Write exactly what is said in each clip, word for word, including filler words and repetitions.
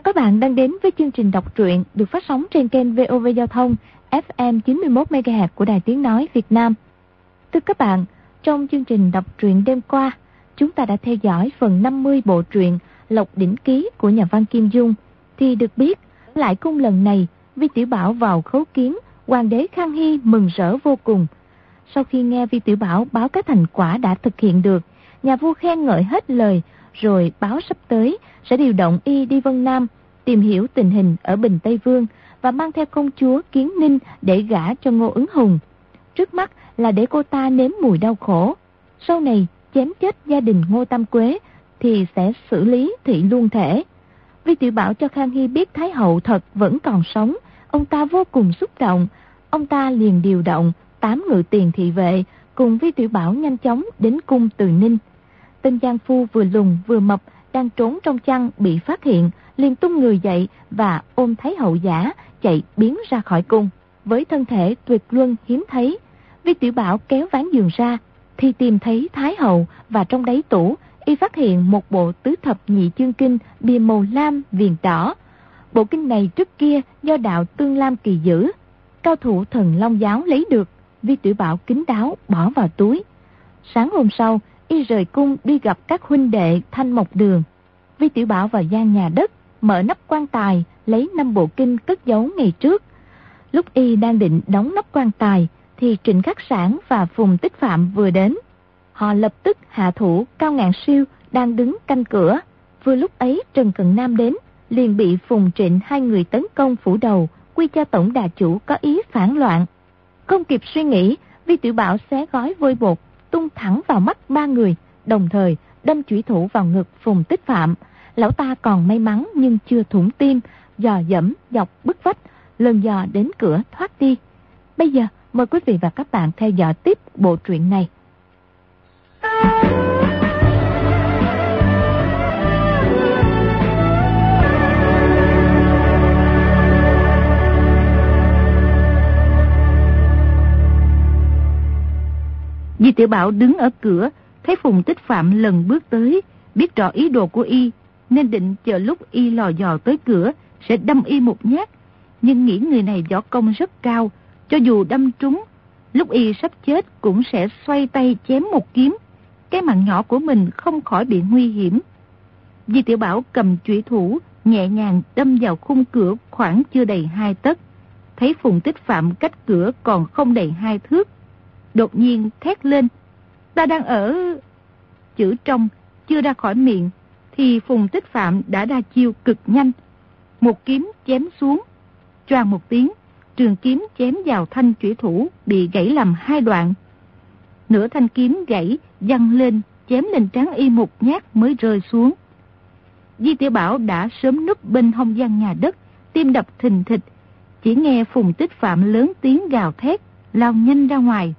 các bạn đang đến với chương trình đọc truyện được phát sóng trên kênh vê o vê Giao thông ép em chín mươi mốt mê ga héc của Đài Tiếng Nói Việt Nam. Thưa các bạn, trong chương trình đọc truyện đêm qua, chúng ta đã theo dõi phần năm mươi bộ truyện Lộc Đỉnh Ký của nhà văn Kim Dung. Thì được biết, lại cung lần này, Vi Tiểu Bảo vào khấu kiến, hoàng đế Khang Hy mừng rỡ vô cùng. Sau khi nghe Vi Tiểu Bảo báo các thành quả đã thực hiện được, nhà vua khen ngợi hết lời, rồi báo sắp tới sẽ điều động y đi Vân Nam, tìm hiểu tình hình ở Bình Tây Vương và mang theo công chúa Kiến Ninh để gả cho Ngô Ứng Hùng. Trước mắt là để cô ta nếm mùi đau khổ. Sau này chém chết gia đình Ngô Tam Quế thì sẽ xử lý thị luân thể. Vi Tiểu Bảo cho Khang Hy biết Thái hậu thật vẫn còn sống, ông ta vô cùng xúc động. Ông ta liền điều động tám ngự tiền thị vệ cùng Vi Tiểu Bảo nhanh chóng đến cung Từ Ninh. Tên giang phu vừa lùn vừa mập đang trốn trong chăn bị phát hiện, liền tung người dậy và ôm Thái hậu giả chạy biến ra khỏi cung. Với thân thể tuyệt luân hiếm thấy, Vi Tiểu Bảo kéo ván giường ra thì tìm thấy Thái hậu, và trong đáy tủ y phát hiện một bộ tứ thập nhị chương kinh bìa màu lam viền đỏ. Bộ kinh này trước kia do đạo Tương Lam Kỳ giữ, cao thủ Thần Long giáo lấy được. Vi Tiểu Bảo kín đáo bỏ vào túi. Sáng hôm sau, y rời cung đi gặp các huynh đệ Thanh Mộc Đường. Vi Tiểu Bảo vào gian nhà đất, mở nắp quan tài, lấy năm bộ kinh cất giấu ngày trước. Lúc y đang định đóng nắp quan tài thì Trịnh Khắc Sản và Phùng Tích Phạm vừa đến. Họ lập tức hạ thủ Cao Ngạn Siêu đang đứng canh cửa. Vừa lúc ấy Trần Cận Nam đến, liền bị Phùng Trịnh hai người tấn công phủ đầu, quy cho tổng đà chủ có ý phản loạn. Không kịp suy nghĩ, Vi Tiểu Bảo xé gói vôi bột tung thẳng vào mắt ba người, đồng thời đâm chủy thủ vào ngực Phùng Tích Phạm. Lão ta còn may mắn nhưng chưa thủng tim, dò dẫm dọc bức vách, lần dò đến cửa thoát đi. Bây giờ mời quý vị và các bạn theo dõi tiếp bộ truyện này. Vi Tiểu Bảo đứng ở cửa, thấy Phùng Tích Phạm lần bước tới, biết rõ ý đồ của y, nên định chờ lúc y lò dò tới cửa sẽ đâm y một nhát. Nhưng nghĩ người này võ công rất cao, cho dù đâm trúng, lúc y sắp chết cũng sẽ xoay tay chém một kiếm. Cái mạng nhỏ của mình không khỏi bị nguy hiểm. Vi Tiểu Bảo cầm chủy thủ, nhẹ nhàng đâm vào khung cửa khoảng chưa đầy hai tấc. Thấy Phùng Tích Phạm cách cửa còn không đầy hai thước, đột nhiên thét lên: "Ta đang ở..." Chữ trong chưa ra khỏi miệng thì Phùng Tích Phạm đã ra chiêu cực nhanh, một kiếm chém xuống. Choàng một tiếng, trường kiếm chém vào thanh chủy thủ bị gãy làm hai đoạn. Nửa thanh kiếm gãy văng lên, chém lên trán y một nhát mới rơi xuống. Vi Tiểu Bảo đã sớm núp bên hông gian nhà đất, tim đập thình thịch. Chỉ nghe Phùng Tích Phạm lớn tiếng gào thét, lao nhanh ra ngoài.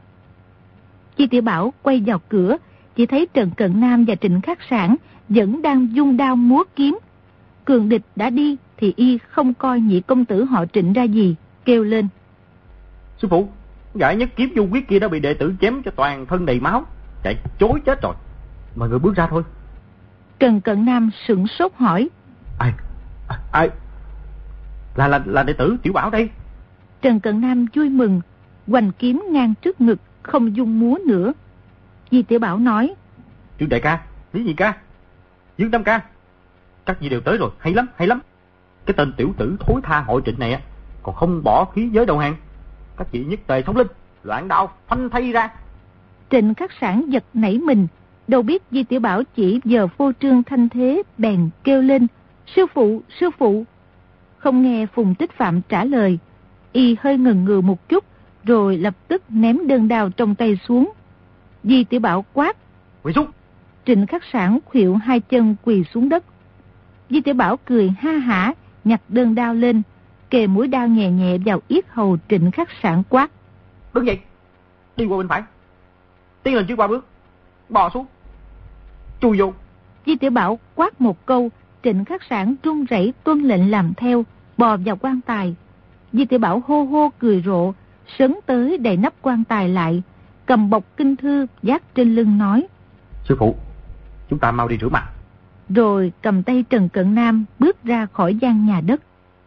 Vi Tiểu Bảo quay vào cửa, chỉ thấy Trần Cận Nam và Trịnh Khắc Sản vẫn đang dung đao múa kiếm. Cường địch đã đi thì y không coi nhị công tử họ Trịnh ra gì, kêu lên: "Sư phụ, giải nhất kiếm du quyết kia đã bị đệ tử chém cho toàn thân đầy máu, chạy chối chết rồi. Mọi người bước ra thôi." Trần Cận Nam sửng sốt hỏi: Ai? Ai? Là là là đệ tử Tiểu Bảo đây. Trần Cận Nam vui mừng, hoành kiếm ngang trước ngực, không dung múa nữa. Vi Tiểu Bảo nói: "Trương đại ca, Lý nhị ca, Dương Tam ca, các vị đều tới rồi, hay lắm, hay lắm. Cái tên tiểu tử thối tha hội Trịnh này còn không bỏ khí giới đầu hàng. Các vị nhất tề xông lên, loạn đao phanh thay ra." Trịnh Khắc Sản giật nảy mình, đâu biết Vi Tiểu Bảo chỉ giờ phô trương thanh thế, bèn kêu lên: "Sư phụ, sư phụ." Không nghe Phùng Tích Phạm trả lời, y hơi ngần ngừ một chút, rồi lập tức ném đơn đao trong tay xuống. Vi Tiểu Bảo quát: "Quỳ xuống!" Trịnh Khắc Sản khuỵu hai chân quỳ xuống đất. Vi Tiểu Bảo cười ha hả, nhặt đơn đao lên, kề mũi đao nhẹ nhẹ vào yết hầu Trịnh Khắc Sản quát: "Đứng dậy, đi qua bên phải, tiến lên trước ba bước, bò xuống, chui vô." Vi Tiểu Bảo quát một câu, Trịnh Khắc Sản run rẩy tuân lệnh làm theo, bò vào quan tài. Vi Tiểu Bảo hô hô cười rộ, sấn tới đậy nắp quan tài lại, cầm bọc kinh thư vác trên lưng nói: "Sư phụ, chúng ta mau đi rửa mặt, rồi cầm tay Trần Cận Nam bước ra khỏi gian nhà đất.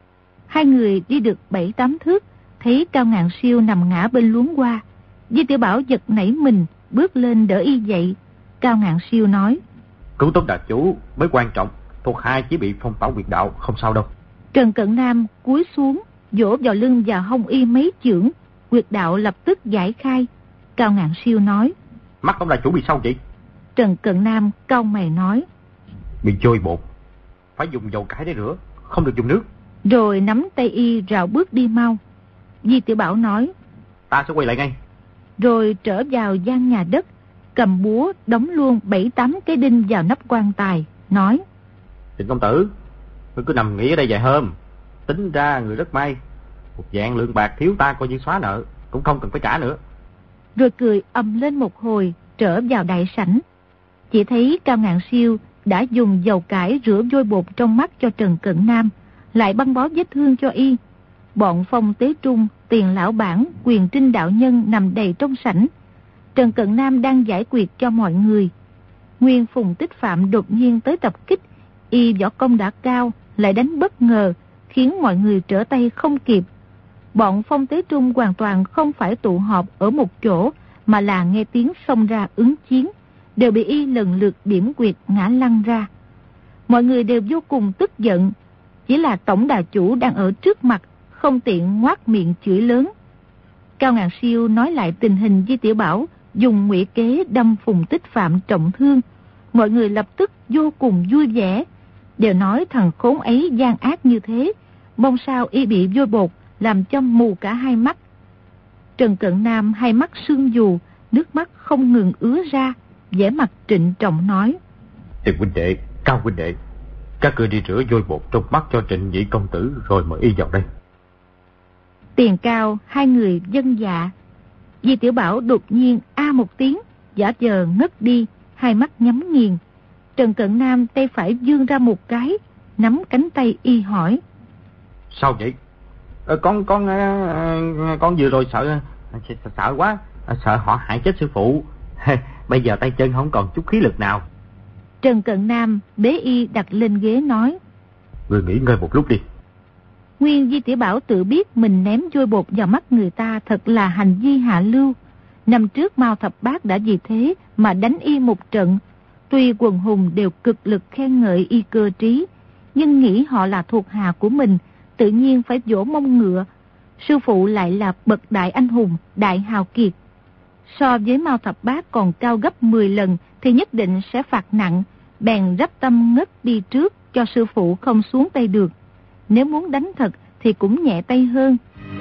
Hai người đi được bảy tám thước, thấy Cao Ngạn Siêu nằm ngã bên luống hoa. Di Tiểu Bảo giật nảy mình, bước lên đỡ y dậy. Cao Ngạn Siêu nói: Cứu Tống đại chủ mới quan trọng, thuộc hai chỉ bị phong tỏa huyệt đạo, không sao đâu. Trần Cận Nam cúi xuống, vỗ vào lưng và hông y mấy chưởng, huyệt đạo lập tức giải khai. Cao Ngạn Siêu nói: Mắt Tống đại chủ bị sao vậy? Trần Cận Nam cau mày nói: Bị trôi bột, phải dùng dầu cải để rửa, không được dùng nước. Rồi nắm tay y rảo bước đi mau. Di Tiểu Bảo nói: Ta sẽ quay lại ngay. Rồi trở vào gian nhà đất, cầm búa đóng luôn bảy tám cái đinh vào nắp quan tài, nói: Trịnh công tử, ngươi cứ nằm nghỉ ở đây vài hôm, tính ra người rất may, một vạn lượng bạc thiếu ta coi như xóa nợ, cũng không cần phải trả nữa. Rồi cười ầm lên một hồi, trở vào đại sảnh. Chỉ thấy Cao Ngạn Siêu đã dùng dầu cải rửa vôi bột trong mắt cho Trần Cận Nam, lại băng bó vết thương cho y. Bọn Phong Tế Trung, Tiền Lão Bản, Quyền Trinh đạo nhân nằm đầy trong sảnh. Trần Cận Nam đang giải quyết cho mọi người. Nguyên Phùng Tích Phạm đột nhiên tới tập kích, y võ công đã cao, lại đánh bất ngờ, khiến mọi người trở tay không kịp. Bọn Phong Tế Trung hoàn toàn không phải tụ họp ở một chỗ, mà là nghe tiếng xông ra ứng chiến, đều bị y lần lượt điểm quyệt ngã lăn ra. Mọi người đều vô cùng tức giận, chỉ là tổng đà chủ đang ở trước mặt, không tiện ngoác miệng chửi lớn. Cao Ngạn Siêu nói lại tình hình Di Tiểu Bảo dùng ngụy kế đâm Phùng Tích Phạm trọng thương. Mọi người lập tức vô cùng vui vẻ, đều nói thằng khốn ấy gian ác như thế, mong sao y bị vôi bột làm cho mù cả hai mắt. Trần Cận Nam hai mắt sưng dù, nước mắt không ngừng ứa ra, vẻ mặt trịnh trọng nói: Tiền huynh đệ, Cao huynh đệ, các ngươi đi rửa vôi bột trong mắt cho Trịnh nhị công tử rồi mời y vào đây. Tiền Cao hai người vâng dạ. Di Tiểu Bảo đột nhiên a một tiếng, giả vờ ngất đi, hai mắt nhắm nghiền. Trần Cận Nam tay phải vươn ra một cái, nắm cánh tay y hỏi: Sao vậy? Ờ, con con con vừa rồi sợ sợ, sợ quá, sợ họ hại chết sư phụ. Bây giờ tay chân không còn chút khí lực nào. Trần Cận Nam bế y đặt lên ghế nói: Ngươi nghỉ ngơi một lúc đi. Nguyên Di Tiểu Bảo tự biết mình ném vôi bột vào mắt người ta thật là hành vi hạ lưu. Năm trước Mao Thập Bát đã vì thế mà đánh y một trận. Tuy quần hùng đều cực lực khen ngợi y cơ trí, nhưng nghĩ họ là thuộc hạ của mình, tự nhiên phải vỗ mông ngựa. Sư phụ lại là bậc đại anh hùng, đại hào kiệt. So với Mao Thập Bát còn cao gấp mười lần thì nhất định sẽ phạt nặng, bèn rắp tâm ngất đi trước cho sư phụ không xuống tay được. Nếu muốn đánh thật thì cũng nhẹ tay hơn.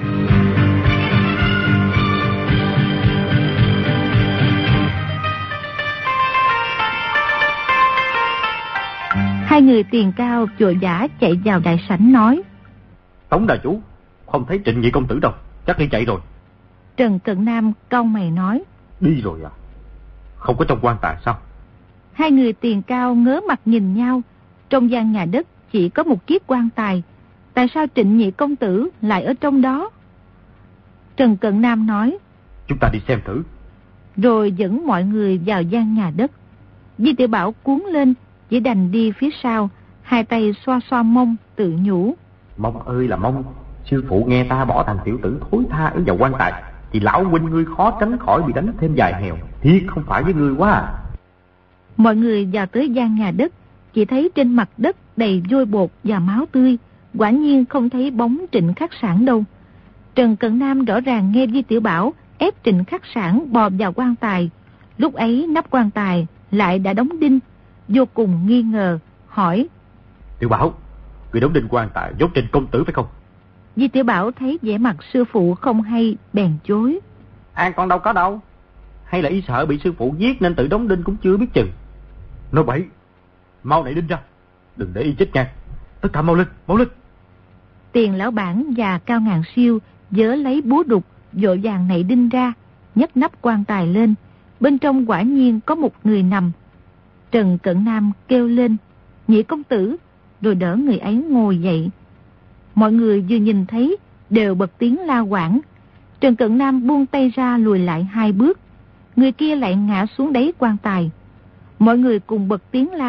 Hai người Tiền Cao vội vã chạy vào đại sảnh nói: Tống đà chủ, không thấy Trịnh nhị công tử đâu, chắc đi chạy rồi. Trần Cận Nam cau mày nói: Đi rồi à? Không có trong quan tài sao? Hai người Tiền Cao ngớ mặt nhìn nhau. Trong gian nhà đất chỉ có một chiếc quan tài, tại sao Trịnh nhị công tử lại ở trong đó? Trần Cận Nam nói: Chúng ta đi xem thử. Rồi dẫn mọi người vào gian nhà đất. Di Tiểu Bảo cuốn lên, chỉ đành đi phía sau, hai tay xoa xoa mông tự nhủ: Mông ơi là mông, sư phụ nghe ta bỏ thằng tiểu tử thối tha ở vào quan tài, thì lão huynh ngươi khó tránh khỏi bị đánh thêm vài hèo, thiệt không phải với ngươi quá à. Mọi người vào tới gian nhà đất, chỉ thấy trên mặt đất đầy vôi bột và máu tươi, quả nhiên không thấy bóng Trịnh Khắc Sản đâu. Trần Cận Nam rõ ràng nghe Di Tiểu Bảo ép Trịnh Khắc Sản bò vào quan tài. Lúc ấy nắp quan tài lại đã đóng đinh, vô cùng nghi ngờ, hỏi: Tiểu Bảo, người đóng đinh quan tài dốt Trịnh công tử phải không? Di Tiểu Bảo thấy vẻ mặt sư phụ không hay, bèn chối: An con đâu có đâu. Hay là y sợ bị sư phụ giết nên tự đóng đinh cũng chưa biết chừng. Nói bậy, mau nảy đinh ra, đừng để y chết nha. Tất cả mau lên, mau lên. Tiền Lão Bản và Cao Ngạn Siêu vớ lấy búa đục, vội vàng nảy đinh ra, nhấc nắp quan tài lên. Bên trong quả nhiên có một người nằm. Trần Cận Nam kêu lên: Nhị công tử, rồi đỡ người ấy ngồi dậy. Mọi người vừa nhìn thấy đều bật tiếng la quảng. Trần Cận Nam buông tay ra lùi lại hai bước, người kia lại ngã xuống đáy quan tài. Mọi người cùng bật tiếng la: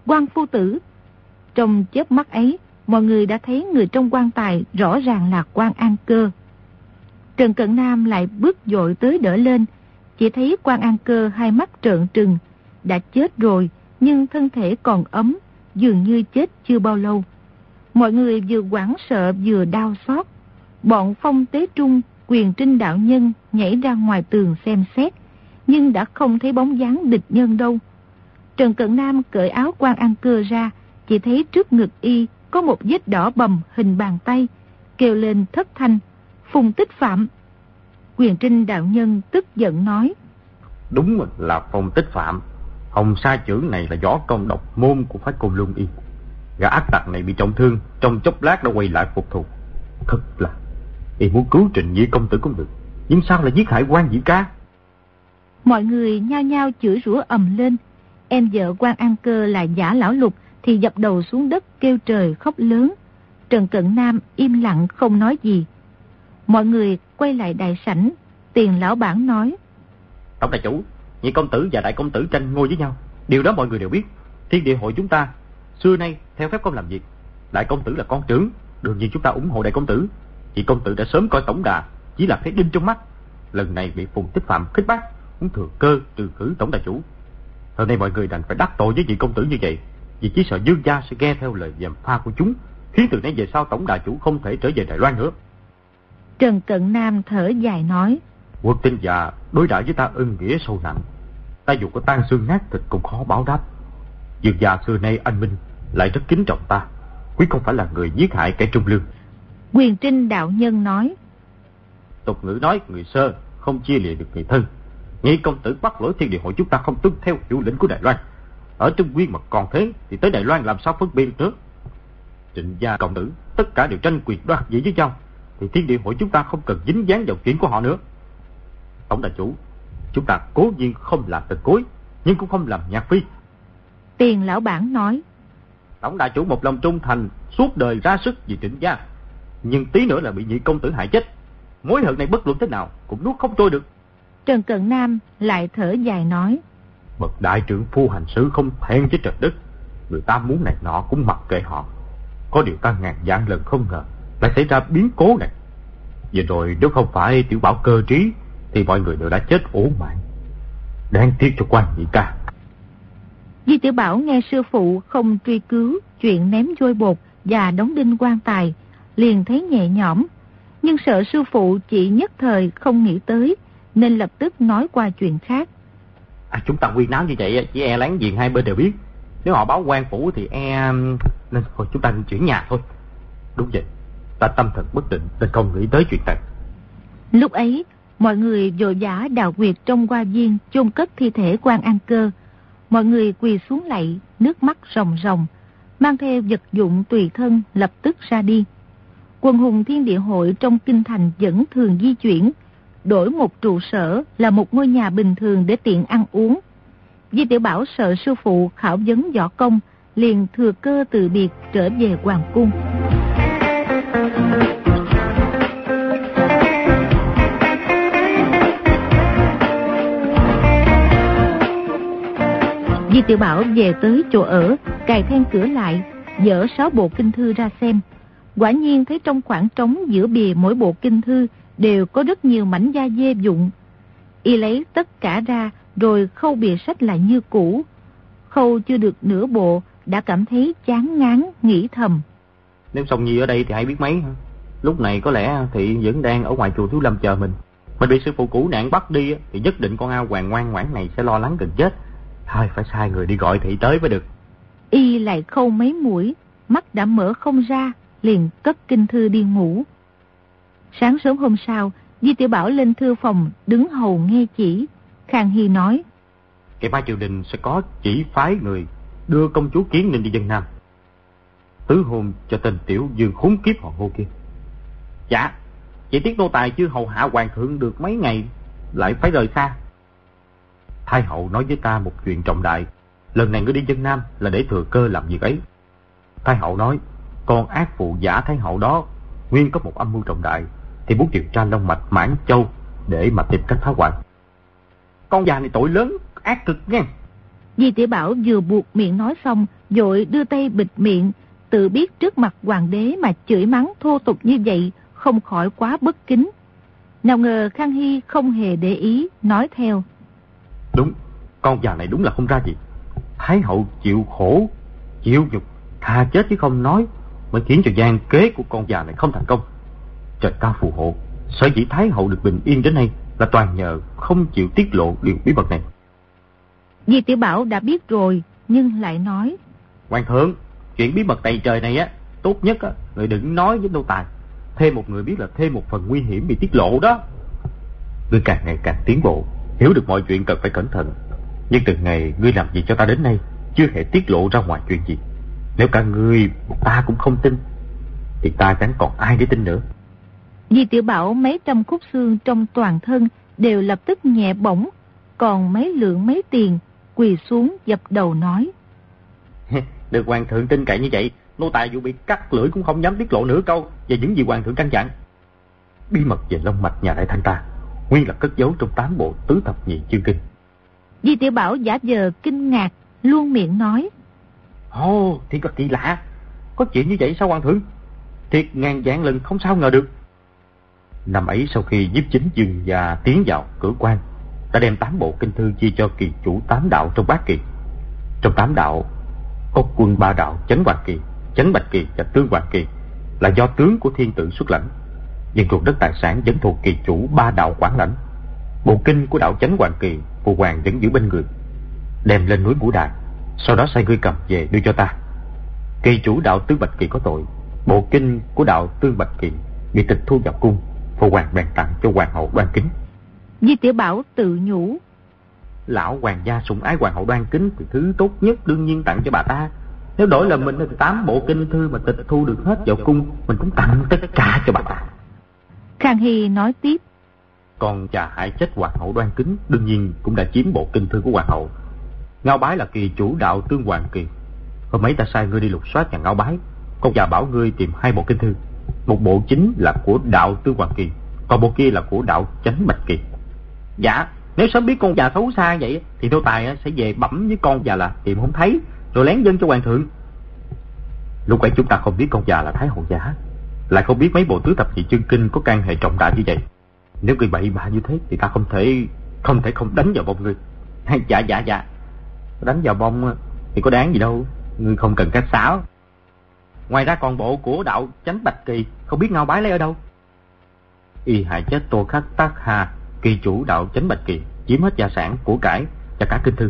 Quan phu tử. Trong chớp mắt ấy, mọi người đã thấy người trong quan tài rõ ràng là Quan An Cơ. Trần Cận Nam lại bước dội tới đỡ lên, chỉ thấy Quan An Cơ hai mắt trợn trừng, đã chết rồi nhưng thân thể còn ấm, dường như chết chưa bao lâu. Mọi người vừa hoảng sợ vừa đau xót. Bọn Phong Tế Trung, Quyền Trinh đạo nhân nhảy ra ngoài tường xem xét, nhưng đã không thấy bóng dáng địch nhân đâu. Trần Cận Nam cởi áo Quan An Cơ ra, chỉ thấy trước ngực y có một vết đỏ bầm hình bàn tay, kêu lên thất thanh: Phùng Tích Phạm. Quyền Trinh đạo nhân tức giận nói: Đúng là Phùng Tích Phạm. Hồng Sa chưởng này là võ công độc môn của phái Côn Luân y. Gã ác tặc này bị trọng thương, trong chốc lát đã quay lại phục thù. Thật là y muốn cứu Trịnh Nhị công tử cũng được, nhưng sao lại giết hại Quan Nhị ca? Mọi người nhao nhao chửi rủa ầm lên. Em vợ Quan An Cơ là Giả Lão Lục thì dập đầu xuống đất kêu trời khóc lớn. Trần Cận Nam im lặng không nói gì. Mọi người quay lại đại sảnh. Tiền lão bản nói: Tổng đại chủ, Nhị công tử và đại công tử tranh ngôi với nhau, điều đó mọi người đều biết. Thiên địa hội chúng ta xưa nay theo phép công làm việc. Đại công tử là con trưởng, đương nhiên chúng ta ủng hộ đại công tử. Nhị công tử đã sớm coi tổng đà chỉ là cái đinh trong mắt, lần này bị Phùng Tích Phạm khích bác, muốn thừa cơ trừ khử tổng đại chủ. Hôm nay mọi người đành phải đắc tội với vị công tử như vậy, vì chỉ sợ Dương gia sẽ nghe theo lời gièm pha của chúng, khiến từ nay về sau tổng đại chủ không thể trở về Đài Loan nữa. Trần Cận Nam thở dài nói: Quốc Tinh già đối đãi với ta ân nghĩa sâu nặng, ta dù có tan xương nát thịt cũng khó báo đáp. Dương gia xưa nay anh minh, lại rất kính trọng ta, quyết không phải là người giết hại kẻ trung lương. Quyền Trinh đạo nhân nói: Tục ngữ nói người sơ không chia lìa được người thân. Nhị công tử bắt lỗi thiên địa hội chúng ta không tuân theo hiệu lệnh của Đài Loan, ở Trung Nguyên mà còn thế thì tới Đài Loan làm sao phân biệt được nữa. Trịnh gia công tử tất cả đều tranh quyền đoạt vị với nhau, thì thiên địa hội chúng ta không cần dính dáng vào chuyện của họ nữa. Tổng đại chủ, chúng ta cố nhiên không làm tật cối, nhưng cũng không làm nhạc phi. Tiền lão bản nói: Tổng đại chủ một lòng trung thành, suốt đời ra sức vì Trịnh gia, nhưng tí nữa là bị Nhị công tử hại chết, mối hận này bất luận thế nào cũng nuốt không trôi được. Trần Cận Nam lại thở dài nói: Bậc đại trưởng phu hành xử không thẹn với trời đất, người ta muốn này nọ cũng mặc kệ họ. Có điều ta ngàn vạn lần không ngờ lại xảy ra biến cố này. Vừa rồi nếu không phải Tiểu Bảo cơ trí thì mọi người đều đã chết ổn mạng. Đáng tiếc cho Quan Nhị ca. Di Tiểu Bảo nghe sư phụ không truy cứu chuyện ném vôi bột và đóng đinh quan tài, liền thấy nhẹ nhõm, nhưng sợ sư phụ chỉ nhất thời không nghĩ tới, nên lập tức nói qua chuyện khác. À, chúng ta quyên náo như vậy chỉ e láng giềng hai bên đều biết. Nếu họ báo quan phủ thì e nên thôi chúng ta nên chuyển nhà thôi. Đúng vậy, ta tâm thần bất định nên không nghĩ tới chuyện này. Lúc ấy mọi người vội vã đào quyệt trong hoa viên chôn cất thi thể Quan An Cơ. Mọi người quỳ xuống lạy, nước mắt ròng ròng, mang theo vật dụng tùy thân lập tức ra đi. Quần hùng Thiên Địa hội trong kinh thành vẫn thường di chuyển, đổi một trụ sở là một ngôi nhà bình thường để tiện ăn uống. Di Tiểu Bảo sợ sư phụ khảo vấn võ công, liền thừa cơ từ biệt trở về hoàng cung. Di Tiểu Bảo về tới chỗ ở, cài then cửa lại, dỡ sáu bộ kinh thư ra xem. Quả nhiên thấy trong khoảng trống giữa bìa mỗi bộ kinh thư đều có rất nhiều mảnh da dê dụng. Y lấy tất cả ra rồi khâu bìa sách lại như cũ. Khâu chưa được nửa bộ đã cảm thấy chán ngán, nghĩ thầm: Nếu Song Nhi ở đây thì ai biết mấy. Lúc này có lẽ thị vẫn đang ở ngoài chùa Thiếu Lâm chờ mình. Mình bị sư phụ cũ nạn bắt đi thì nhất định con A Hoàng ngoan ngoãn này sẽ lo lắng gần chết. Thôi phải sai người đi gọi thị tới mới được. Y lại khâu mấy mũi, mắt đã mở không ra, liền cất kinh thư đi ngủ. Sáng sớm hôm sau, Di Tiểu Bảo lên thư phòng đứng hầu nghe chỉ. Khang Hy nói: Ngày mai triều đình sẽ có chỉ phái người đưa công chúa Kiến Ninh đi dân Nam, tứ hôn cho tên tiểu dương khốn kiếp họ Ngô kia. Dạ, chỉ tiếc nô tài chưa hầu hạ hoàng thượng được mấy ngày lại phải rời xa. Thái hậu nói với ta một chuyện trọng đại, lần này ngươi đi dân Nam là để thừa cơ làm việc ấy. Thái hậu nói con ác phụ giả Thái hậu đó nguyên có một âm mưu trọng đại, thì muốn điều tra long mạch Mãn Châu để mà tìm cách phá hoại. Con già này tội lớn, ác cực nha. Di Tiểu Bảo vừa buộc miệng nói xong, vội đưa tay bịt miệng, tự biết trước mặt hoàng đế mà chửi mắng thô tục như vậy, không khỏi quá bất kính. Nào ngờ Khang Hy không hề để ý, nói theo. Đúng, con già này đúng là không ra gì. Thái hậu chịu khổ, chịu nhục, thà chết chứ không nói, mới khiến cho gian kế của con già này không thành công. Trời cao phù hộ, sở dĩ Thái hậu được bình yên đến nay là toàn nhờ không chịu tiết lộ điều bí mật này. Di Tiểu Bảo đã biết rồi, nhưng lại nói. Hoàng thượng, chuyện bí mật tày trời này á, tốt nhất á, người đừng nói với nô tài. Thêm một người biết là thêm một phần nguy hiểm bị tiết lộ đó. Ngươi càng ngày càng tiến bộ, hiểu được mọi chuyện cần phải cẩn thận. Nhưng từ ngày ngươi làm gì cho ta đến nay, chưa hề tiết lộ ra ngoài chuyện gì. Nếu cả ngươi ta cũng không tin, thì ta chẳng còn ai để tin nữa. Di Tiểu Bảo mấy trăm khúc xương trong toàn thân đều lập tức nhẹ bỗng, còn mấy lượng mấy tiền quỳ xuống dập đầu nói. Được hoàng thượng tin cậy như vậy, nô tài dù bị cắt lưỡi cũng không dám tiết lộ nửa câu về những gì hoàng thượng căn dặn. Bí mật về long mạch nhà đại thanh ta nguyên là cất giấu trong tám bộ tứ thập nhị chương kinh. Di Tiểu Bảo giả vờ kinh ngạc, luôn miệng nói. Ồ, thì có kỳ lạ, có chuyện như vậy sao hoàng thượng? Thiệt ngàn vạn lần không sao ngờ được. Năm ấy sau khi nhiếp chính Dương gia tiến vào cửa quan, đã đem tám bộ kinh thư chia cho kỳ chủ tám đạo trong bát kỳ. Trong tám đạo có quân ba đạo Chánh Hoàng Kỳ, Chánh Bạch Kỳ và Tương Hoàng Kỳ là do tướng của thiên tử xuất lãnh, nhưng ruộng đất tài sản vẫn thuộc kỳ chủ ba đạo quản lãnh. Bộ kinh của đạo Chánh Hoàng Kỳ phụ hoàng vẫn giữ bên người, đem lên núi Ngũ Đài, sau đó sai người cầm về đưa cho ta. Kỳ chủ đạo Tương Bạch Kỳ có tội, bộ kinh của đạo Tương Bạch Kỳ bị tịch thu vào cung, phụ hoàng bèn tặng cho hoàng hậu Đoan Kính. Di Tiểu Bảo tự nhủ. Lão hoàng gia sủng ái hoàng hậu Đoan Kính thì thứ tốt nhất đương nhiên tặng cho bà ta. Nếu đổi là mình thì tám bộ kinh thư mà tịch thu được hết vào cung, mình cũng tặng tất cả cho bà ta. Khang Hy nói tiếp. Còn cha hại chết hoàng hậu Đoan Kính đương nhiên cũng đã chiếm bộ kinh thư của hoàng hậu. Ngao Bái là kỳ chủ đạo Tương Hoàng Kỳ. Hôm mấy ta sai ngươi đi lục soát nhà Ngao Bái, con già bảo ngươi tìm hai bộ kinh thư. Một bộ chính là của đạo Tương Hoàng Kỳ, còn bộ kia là của đạo Chánh Bạch Kỳ. Dạ, nếu sớm biết con già xấu xa vậy thì nô tài sẽ về bẩm với con già là tìm không thấy, rồi lén dâng cho hoàng thượng. Lúc ấy chúng ta không biết con già là Thái hậu giả, lại không biết mấy bộ tứ thập nhị chương kinh có can hệ trọng đại như vậy. Nếu người bậy bạ như thế thì ta không thể không thể không đánh vào bông ngươi. Dạ dạ dạ, đánh vào bông thì có đáng gì đâu, ngươi không cần cách xáo. Ngoài ra còn bộ của đạo Chánh Bạch Kỳ không biết Ngao Bái lấy ở đâu. Y hại chết Tô Khắc Tác Hà, kỳ chủ đạo Chánh Bạch Kỳ, chiếm hết gia sản của cải và cả kinh thư.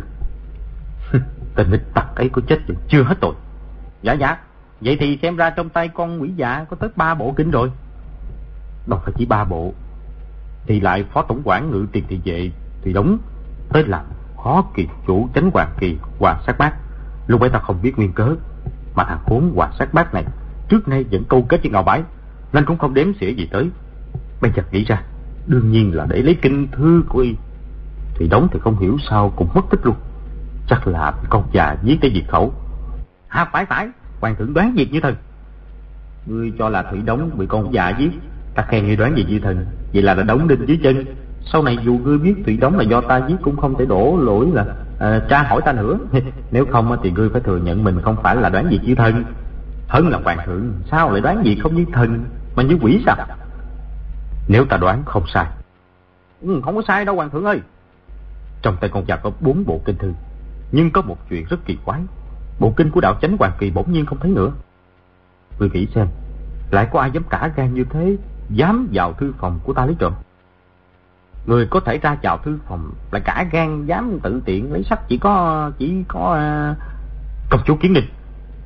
Tên nghịch tặc ấy có chết vẫn chưa hết tội. Dạ dạ, vậy thì xem ra trong tay con quỷ dạ có tới ba bộ kinh rồi. Đâu phải chỉ ba bộ, thì lại phó tổng quản ngự tiền thị vệ thì đúng tới làm khó kỳ chủ Chánh Hoàng Kỳ Hoàng Sát Bát. Lúc ấy ta không biết nguyên cớ, mà thằng khốn Hoàng Sát Bát này trước nay vẫn câu kết với Ngao Bái, nên cũng không đếm xỉa gì tới. Bây giờ nghĩ ra, đương nhiên là để lấy kinh thư của y. Thì đóng thì không hiểu sao cũng mất tích luôn. Chắc là con già giết tới diệt khẩu. À phải phải, hoàng thượng đoán việc như thần. Ngươi cho là Thủy Đống bị con già giết, ta khen ngươi đoán việc như thần, vậy là đã đóng đinh dưới chân. Sau này dù ngươi biết Thủy Đống là do ta giết cũng không thể đổ lỗi là à, tra hỏi ta nữa. Nếu không thì ngươi phải thừa nhận mình không phải là đoán việc như thần. Hơn là hoàng thượng, sao lại đoán việc không như thần mà như quỷ sao? Nếu ta đoán không sai. Ừ, không có sai đâu hoàng thượng ơi. Trong tay con già có bốn bộ kinh thư, nhưng có một chuyện rất kỳ quái. Bộ kinh của đạo Chánh Hoàng Kỳ bỗng nhiên không thấy nữa. Ngươi nghĩ xem, lại có ai dám cả gan như thế, dám vào thư phòng của ta lấy trộm? Người có thể ra vào thư phòng lại cả gan dám tự tiện lấy sách chỉ có chỉ có uh, công chúa Kiến Ninh.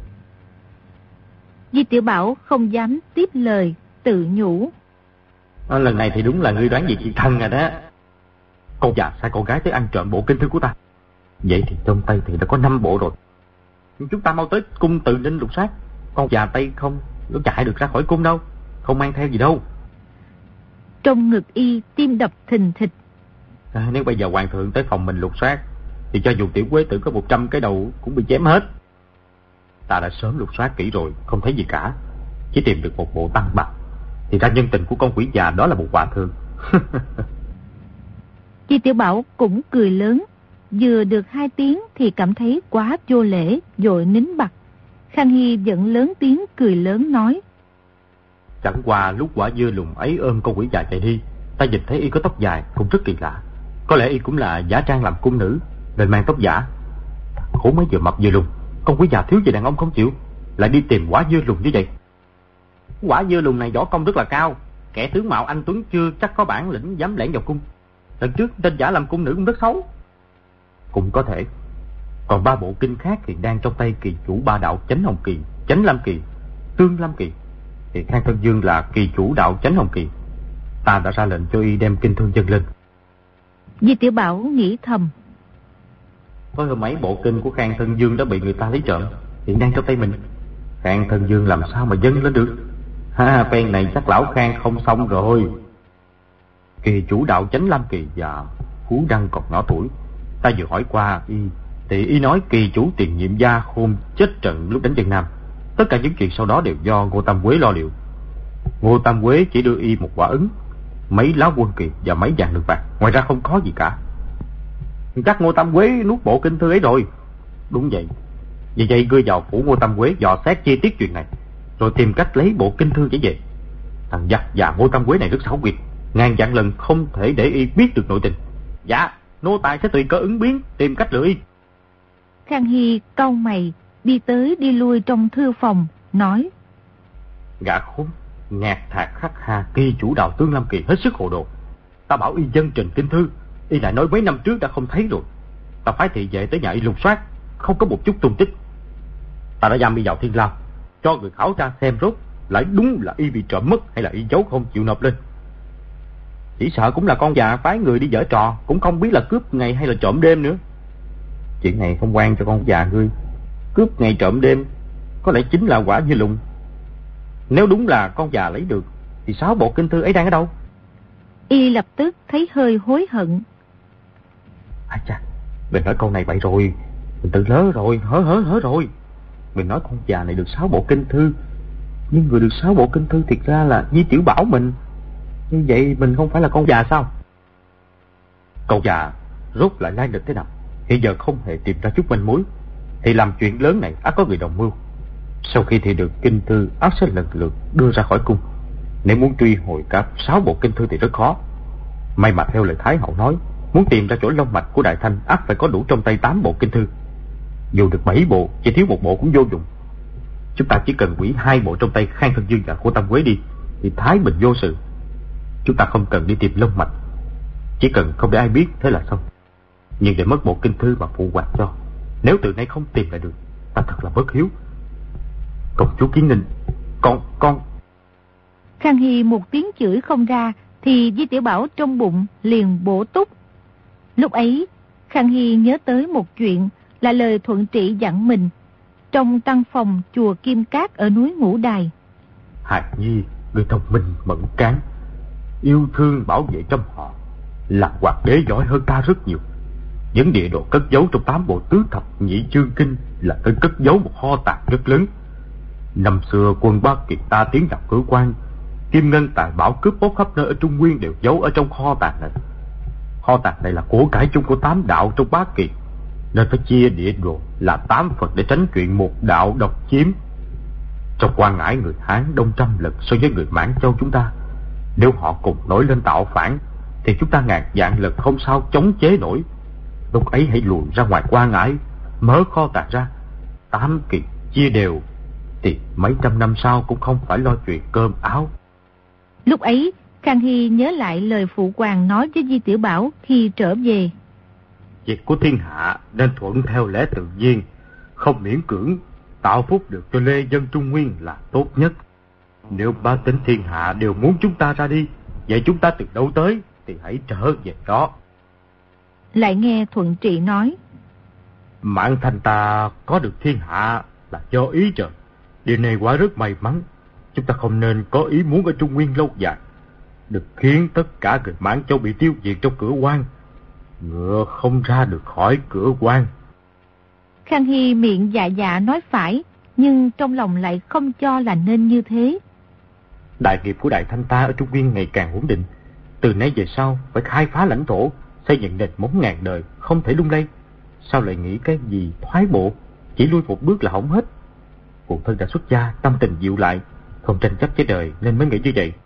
Di Tiểu Bảo không dám tiếp lời, tự nhủ. À, lần này thì đúng là ngươi đoán gì chị thân rồi đó. Con già sai con gái tới ăn trộm bộ kinh thư của ta. Vậy thì trong tay thì đã có năm bộ rồi. Nhưng chúng ta mau tới cung Từ Ninh lục soát. Con già tay không, nó chạy được ra khỏi cung đâu, không mang theo gì đâu. Trong ngực y tim đập thình thịch. À, nếu bây giờ hoàng thượng tới phòng mình lục soát, thì cho dù tiểu quế tử có một trăm cái đầu cũng bị chém hết. Ta đã sớm lục soát kỹ rồi, không thấy gì cả, chỉ tìm được một bộ tăng bạc. Thì ra nhân tình của con quỷ già đó là một hòa thượng. Di Tiểu Bảo cũng cười lớn. vừa được hai tiếng thì cảm thấy quá vô lễ, vội nín bặt. Khang Hy giận lớn tiếng cười lớn nói: Chẳng qua lúc quả dưa lùn ấy ôm con quỷ già chạy đi, ta nhìn thấy y có tóc dài cũng rất kỳ lạ. Có lẽ y cũng là giả trang làm cung nữ nên mang tóc giả. Khổ mới vừa mập vừa lùn, con quỷ già thiếu gì đàn ông không chịu, lại đi tìm quả dưa lùn như vậy. Quả dưa lùn này võ công rất là cao, kẻ tướng mạo anh tuấn chưa chắc có bản lĩnh dám lẻn vào cung. Lần trước tên giả làm cung nữ cũng rất xấu. Cũng có thể. Còn ba bộ kinh khác thì đang trong tay kỳ chủ ba đạo Chánh Hồng Kỳ, Chánh Lam Kỳ, Tương Lam Kỳ. Thì Khang Thân Dương là kỳ chủ đạo Chánh Hồng Kỳ. Ta đã ra lệnh cho y đem kinh thương dâng lên. Di Tiểu Bảo nghĩ thầm: Có hơn mấy bộ kinh của Khang Thân Dương đã bị người ta lấy trộm, hiện đang trong tay mình. Khang Thân Dương làm sao mà dâng lên được? Ha, phen này chắc lão Khang không xong rồi. Kỳ chủ đạo Chánh Lam Kỳ và Phú Đăng còn nhỏ tuổi. Ta vừa hỏi qua y, thì y nói kỳ chủ tiền nhiệm Gia Khôn chết trận lúc đánh Vân Nam. Tất cả những chuyện sau đó đều do Ngô Tam Quế lo liệu. Ngô Tam Quế chỉ đưa y một quả ấn, mấy lá quân kỳ và mấy vàng lược bạc, ngoài ra không có gì cả. Chắc Ngô Tam Quế nuốt bộ kinh thư ấy rồi. Đúng vậy. Vì vậy ngươi vào phủ Ngô Tam Quế dò xét chi tiết chuyện này, rồi tìm cách lấy bộ kinh thư trở về. Thằng giặc và Ngô Tam Quế này rất xảo quyệt, ngàn vạn lần không thể để y biết được nội tình. Dạ, nô tài sẽ tùy cơ ứng biến, tìm cách lựa y. Khang Hy cau mày, đi tới đi lui trong thư phòng, nói: Gã khốn, ngạt thạc khắc hà kỳ chủ đạo Tương Lam Kỳ hết sức hồ đồ. Ta bảo y dân trình kinh thư, y lại nói mấy năm trước đã không thấy rồi. Ta phái thị vệ tới nhà y lục soát, không có một chút tung tích. Ta đã giam y vào thiên lao, cho người khảo tra xem rốt lại đúng là y bị trộm mất hay là y giấu không chịu nộp lên. Chỉ sợ cũng là con già phái người đi giở trò, cũng không biết là cướp ngày hay là trộm đêm nữa. Chuyện này không quan cho con già ngươi. Cướp ngày trộm đêm có lẽ chính là quả như lùng. Nếu đúng là con già lấy được thì sáu bộ kinh thư ấy đang ở đâu? Y lập tức thấy hơi hối hận. À chà, mình nói câu này vậy rồi, mình tự lỡ rồi, hớ hớ hớ rồi. Mình nói con già này được sáu bộ kinh thư, nhưng người được sáu bộ kinh thư thiệt ra là Di Tiểu Bảo mình. Như vậy mình không phải là con già sao? Con già rốt lại lai lịch thế nào? Hiện giờ không hề tìm ra chút manh mối, thì làm chuyện lớn này ắt có người đồng mưu. Sau khi thì được kinh thư, ắt sẽ lần lượt đưa ra khỏi cung. Nếu muốn truy hồi cả sáu bộ kinh thư thì rất khó. May mà theo lời Thái hậu nói, muốn tìm ra chỗ long mạch của Đại Thanh ắt phải có đủ trong tay tám bộ kinh thư. Dù được bảy bộ, chỉ thiếu một bộ cũng vô dụng. Chúng ta chỉ cần hủy hai bộ trong tay Khang Thân Dương và Ngô Tam Quế đi, thì thái bình vô sự. Chúng ta không cần đi tìm long mạch, chỉ cần không để ai biết thế là xong. Nhưng để mất bộ kinh thư mà phụ hoàng cho, nếu từ nay không tìm lại được, ta thật là bất hiếu. Công chúa Kiến Ninh, con, con... Khang Hy một tiếng chửi không ra, thì Di Tiểu Bảo trong bụng liền bổ túc. Lúc ấy, Khang Hy nhớ tới một chuyện là lời Thuận Trị dặn mình trong tăng phòng chùa Kim Cát ở núi Ngũ Đài. Hạt Nhi, người thông minh mẫn cán, yêu thương bảo vệ trong họ, là hoàng đế giỏi hơn ta rất nhiều. Vấn địa đồ cất giấu trong tám bộ tứ thập nhị chương kinh là nơi cất giấu một kho tàng rất lớn. Năm xưa quân Ba Kiệt ta tiến vào Cửu Quan, kim ngân tài bảo cướp bóc khắp nơi ở Trung Nguyên đều giấu ở trong kho tàng này. Kho tàng này là của cải chung của tám đạo trong Bá Kiệt, nên phải chia địa đồ là tám phần để tránh chuyện một đạo độc chiếm. Trong Quan Ngãi, người Hán đông trăm lần so với người Mãn Châu chúng ta. Nếu họ cùng nổi lên tạo phản thì chúng ta ngàn vạn lần không sao chống chế nổi. Lúc ấy hãy lùi ra ngoài Quan Ngãi, mở kho tàng ra, tám Kiệt chia đều, thì mấy trăm năm sau cũng không phải lo chuyện cơm áo. Lúc ấy, Khang Hy nhớ lại lời phụ hoàng nói với Di Tiểu Bảo khi trở về. Việc của thiên hạ nên thuận theo lẽ tự nhiên, không miễn cưỡng, tạo phúc được cho lê dân Trung Nguyên là tốt nhất. Nếu ba tính thiên hạ đều muốn chúng ta ra đi, vậy chúng ta từ đâu tới thì hãy trở về đó. Lại nghe Thuận Trị nói, Mãn Thanh ta có được thiên hạ là do ý trời. Điều này quả rất may mắn. Chúng ta không nên có ý muốn ở Trung Nguyên lâu dài, được khiến tất cả người Mãn Châu bị tiêu diệt trong cửa quan, ngựa không ra được khỏi cửa quan. Khang Hy miệng dạ dạ nói phải, nhưng trong lòng lại không cho là nên như thế. Đại nghiệp của Đại Thanh ta ở Trung Nguyên ngày càng ổn định. Từ nay về sau phải khai phá lãnh thổ, xây dựng nền móng ngàn đời, không thể lung lay. sao lại nghĩ cái gì thoái bộ, chỉ lui một bước là hỏng hết. Phụ thân đã xuất gia, tâm tình dịu lại, không tranh chấp với đời nên mới nghĩ như vậy.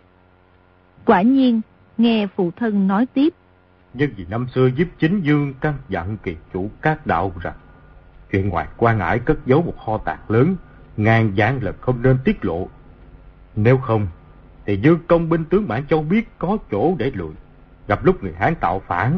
Quả nhiên, nghe phụ thân nói tiếp. Nhưng vì năm xưa Nhiếp Chính Vương căn dặn kỳ chủ các đạo rằng chuyện ngoài quan ải cất giấu một kho tàng lớn, ngàn vạn lần không nên tiết lộ. Nếu không thì Dương công binh tướng Mãn Châu biết có chỗ để lùi, gặp lúc người Hán tạo phản,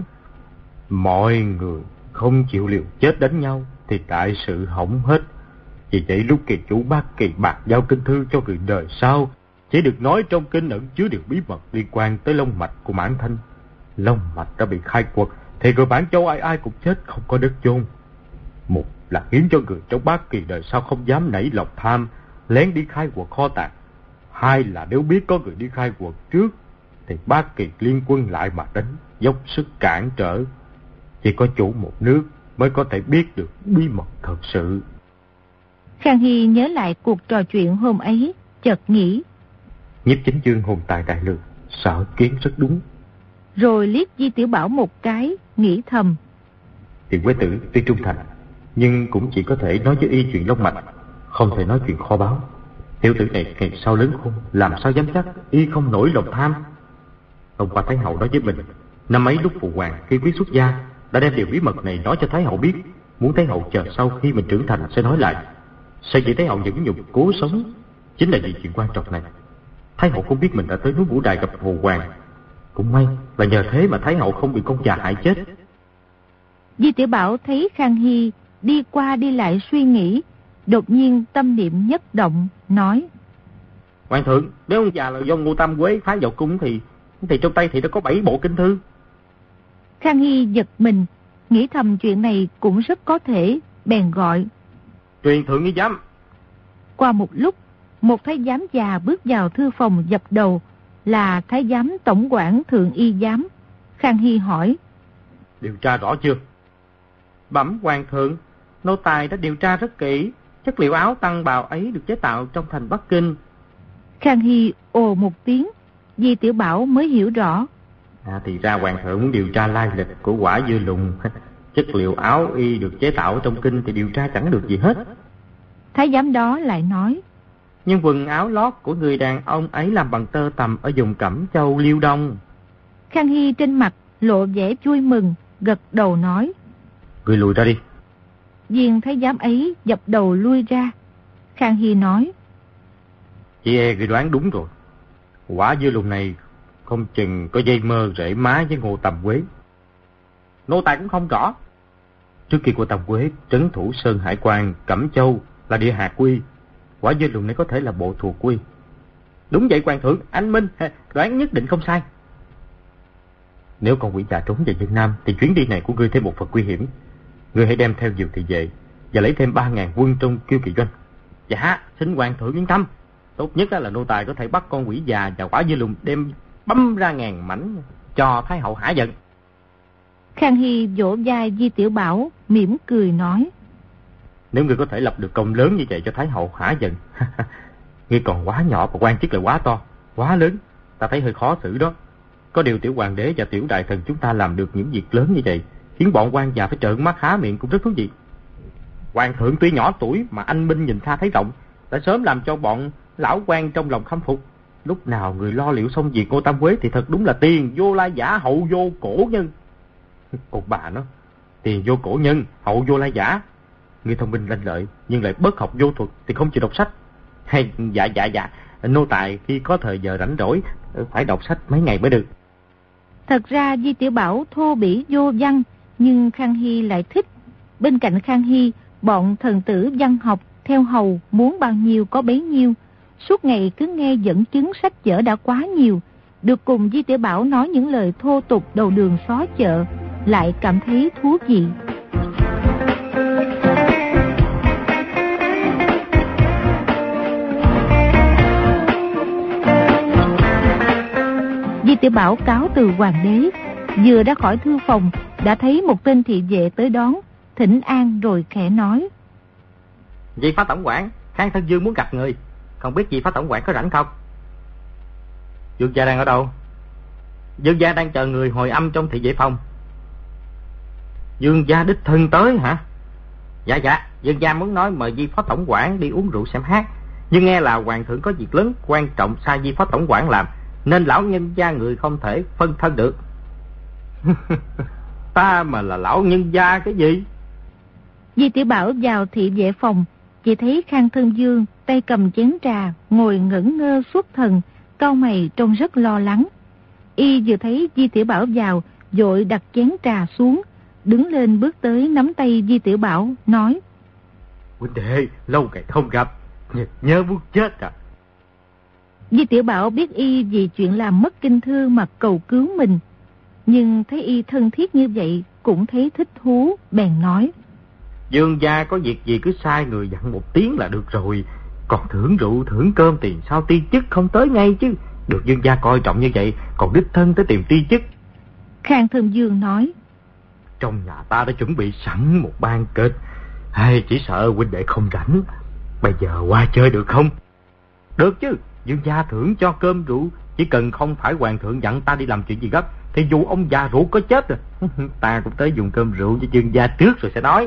mọi người không chịu liều chết đánh nhau thì đại sự hỏng hết. Vì vậy lúc kỳ chủ Bát Kỳ bạc giao kinh thư cho người đời sau, chỉ được nói trong kinh ẩn chứa điều bí mật liên quan tới long mạch của Mãn Thanh. Long mạch đã bị khai quật thì người Mãn Châu ai ai cũng chết, không có đất chôn. Một là khiến cho người trong Bát Kỳ đời sau không dám nảy lòng tham, lén đi khai quật kho tàng. Hai là nếu biết có người đi khai quật trước thì Bát Kỳ liên quân lại mà đánh, dốc sức cản trở. Chỉ có chủ một nước mới có thể biết được bí mật thật sự. Khang Hy nhớ lại cuộc trò chuyện hôm ấy, chợt nghĩ. Nhiếp Chính Vương hùng tài đại lược, sở kiến rất đúng. Rồi liếc Di Tiểu Bảo một cái, nghĩ thầm. Tiền Quế Tử tuy trung thành, nhưng cũng chỉ có thể nói với y chuyện long mạch, không thể nói chuyện kho báu. Tiểu tử này ngày sau lớn khôn, làm sao dám chắc y không nổi lòng tham. Hôm qua Thái Hậu nói với mình, năm ấy lúc phụ hoàng khi quyết xuất gia đã đem điều bí mật này nói cho Thái Hậu biết, muốn Thái Hậu chờ sau khi mình trưởng thành sẽ nói lại. Sao vậy Thái Hậu nhẫn nhục cố sống chính là vì chuyện quan trọng này. Thái Hậu không biết mình đã tới núi Vũ Đài gặp phụ hoàng. Cũng may là nhờ thế mà Thái Hậu không bị con già hại chết. Di Tiểu Bảo thấy Khang Hy đi qua đi lại suy nghĩ, đột nhiên tâm niệm nhất động, nói. Hoàng thượng, nếu ông già là do Ngô Tam Quế phái vào cung thì thì trong tay thì đã có bảy bộ kinh thư. Khang Hy giật mình, nghĩ thầm chuyện này cũng rất có thể, bèn gọi. Truyền thượng nghi giám. Qua một lúc, một thái giám già bước vào thư phòng dập đầu, là thái giám tổng quản thượng y giám. Khang Hy hỏi. Điều tra rõ chưa? Bẩm hoàng thượng, nô tài đã điều tra rất kỹ. Chất liệu áo tăng bào ấy được chế tạo trong thành Bắc Kinh. Khang Hy ồ một tiếng, Di Tiểu Bảo mới hiểu rõ. À, thì ra hoàng thượng muốn điều tra lai lịch của Quả Dưa Lùng. Chất liệu áo y được chế tạo trong kinh thì điều tra chẳng được gì hết. Thái giám đó lại nói. Nhưng quần áo lót của người đàn ông ấy làm bằng tơ tằm ở vùng Cẩm Châu Liêu Đông. Khang Hy trên mặt lộ vẻ vui mừng, gật đầu nói. Người lùi ra đi. Viên thái giám ấy dập đầu lui ra. Khang Hy nói. Chị e người đoán đúng rồi. Quả Dưa Lùng này không chừng có dây mơ rễ má với Ngô Tam Quế. Nô tài cũng không rõ. Trước khi Ngô Tam Quế trấn thủ Sơn Hải Quan, Cẩm Châu là địa hạt quy, Quả Dưa Lùng này có thể là bộ thuộc quy. Đúng vậy hoàng thượng, anh Minh đoán nhất định không sai. Nếu con quỷ già trốn về Việt Nam thì chuyến đi này của ngươi thêm một phần nguy hiểm. Ngươi hãy đem theo nhiều thị vệ và lấy thêm ba ngàn quân trong Kiêu Kỵ Doanh. Dạ, xin hoàng thượng yên tâm. Tốt nhất là nô tài có thể bắt con quỷ già và Quả Dưa Lùng đem băm ra ngàn mảnh cho Thái Hậu hả giận. Khang Hy vỗ vai Di Tiểu Bảo, mỉm cười nói. Nếu ngươi có thể lập được công lớn như vậy cho Thái Hậu hả giận. Ngươi còn quá nhỏ và quan chức lại quá to, quá lớn. Ta thấy hơi khó xử đó. Có điều tiểu hoàng đế và tiểu đại thần chúng ta làm được những việc lớn như vậy, khiến bọn quan già phải trợn mắt há miệng cũng rất thú vị. Hoàng thượng tuy nhỏ tuổi mà anh minh nhìn xa thấy rộng, đã sớm làm cho bọn lão quan trong lòng khâm phục. Lúc nào người lo liệu xong việc Ngô Tam Quế thì thật đúng là tiền vô lai giả, hậu vô cổ nhân. Còn bà nó, tiền vô cổ nhân, hậu vô lai giả. Người thông minh lanh lợi nhưng lại bất học vô thuật thì không chịu đọc sách. Hay dạ dạ dạ, nô tài khi có thời giờ rảnh rỗi phải đọc sách mấy ngày mới được. Thật ra Di Tiểu Bảo thô bỉ vô văn, nhưng Khang Hy lại thích. Bên cạnh Khang Hy, bọn thần tử văn học theo hầu muốn bao nhiêu có bấy nhiêu. Suốt ngày cứ nghe dẫn chứng sách vở đã quá nhiều, được cùng Di Tiểu Bảo nói những lời thô tục đầu đường xó chợ, lại cảm thấy thú vị. Di Tiểu Bảo cáo từ hoàng đế, vừa ra khỏi thư phòng đã thấy một tên thị vệ tới đón, thỉnh an rồi khẽ nói. Vị phó tổng quản, Khang Thân Dương muốn gặp người, không biết vị phó tổng quản có rảnh không? Dương gia đang ở đâu? Dương gia đang chờ người hồi âm trong thị vệ phòng. Dương gia đích thân tới hả? Dạ dạ, Dương gia muốn nói mời Di Phó Tổng quản đi uống rượu xem hát. Nhưng nghe là hoàng thượng có việc lớn quan trọng sai Di Phó Tổng quản làm, nên lão nhân gia người không thể phân thân được. Ta mà là lão nhân gia cái gì? Di Tiểu Bảo vào thị vệ phòng, chỉ thấy Khang Thân Dương tay cầm chén trà, ngồi ngẩn ngơ xuất thần, cau mày trông rất lo lắng. Y vừa thấy Di Tiểu Bảo vào, vội đặt chén trà xuống, đứng lên bước tới nắm tay Di Tiểu Bảo, nói: Huynh đệ, lâu ngày không gặp, nhớ muốn chết à. Di Tiểu Bảo biết Y vì chuyện làm mất kinh thư mà cầu cứu mình, nhưng thấy Y thân thiết như vậy cũng thấy thích thú, bèn nói: Dương gia có việc gì cứ sai người dặn một tiếng là được rồi. Còn thưởng rượu thưởng cơm tiền sao ti chức không tới ngay chứ. Được Dương gia coi trọng như vậy, còn đích thân tới tìm ti chức. Khang Thân Dương nói: Trong nhà ta đã chuẩn bị sẵn một ban kịch, hay chỉ sợ huynh đệ không rảnh. Bây giờ qua chơi được không? Được chứ, Dương gia thưởng cho cơm rượu, chỉ cần không phải hoàng thượng dặn ta đi làm chuyện gì gấp, thì dù ông già ruột có chết rồi, ta cũng tới dùng cơm rượu cho Dương gia trước rồi sẽ nói.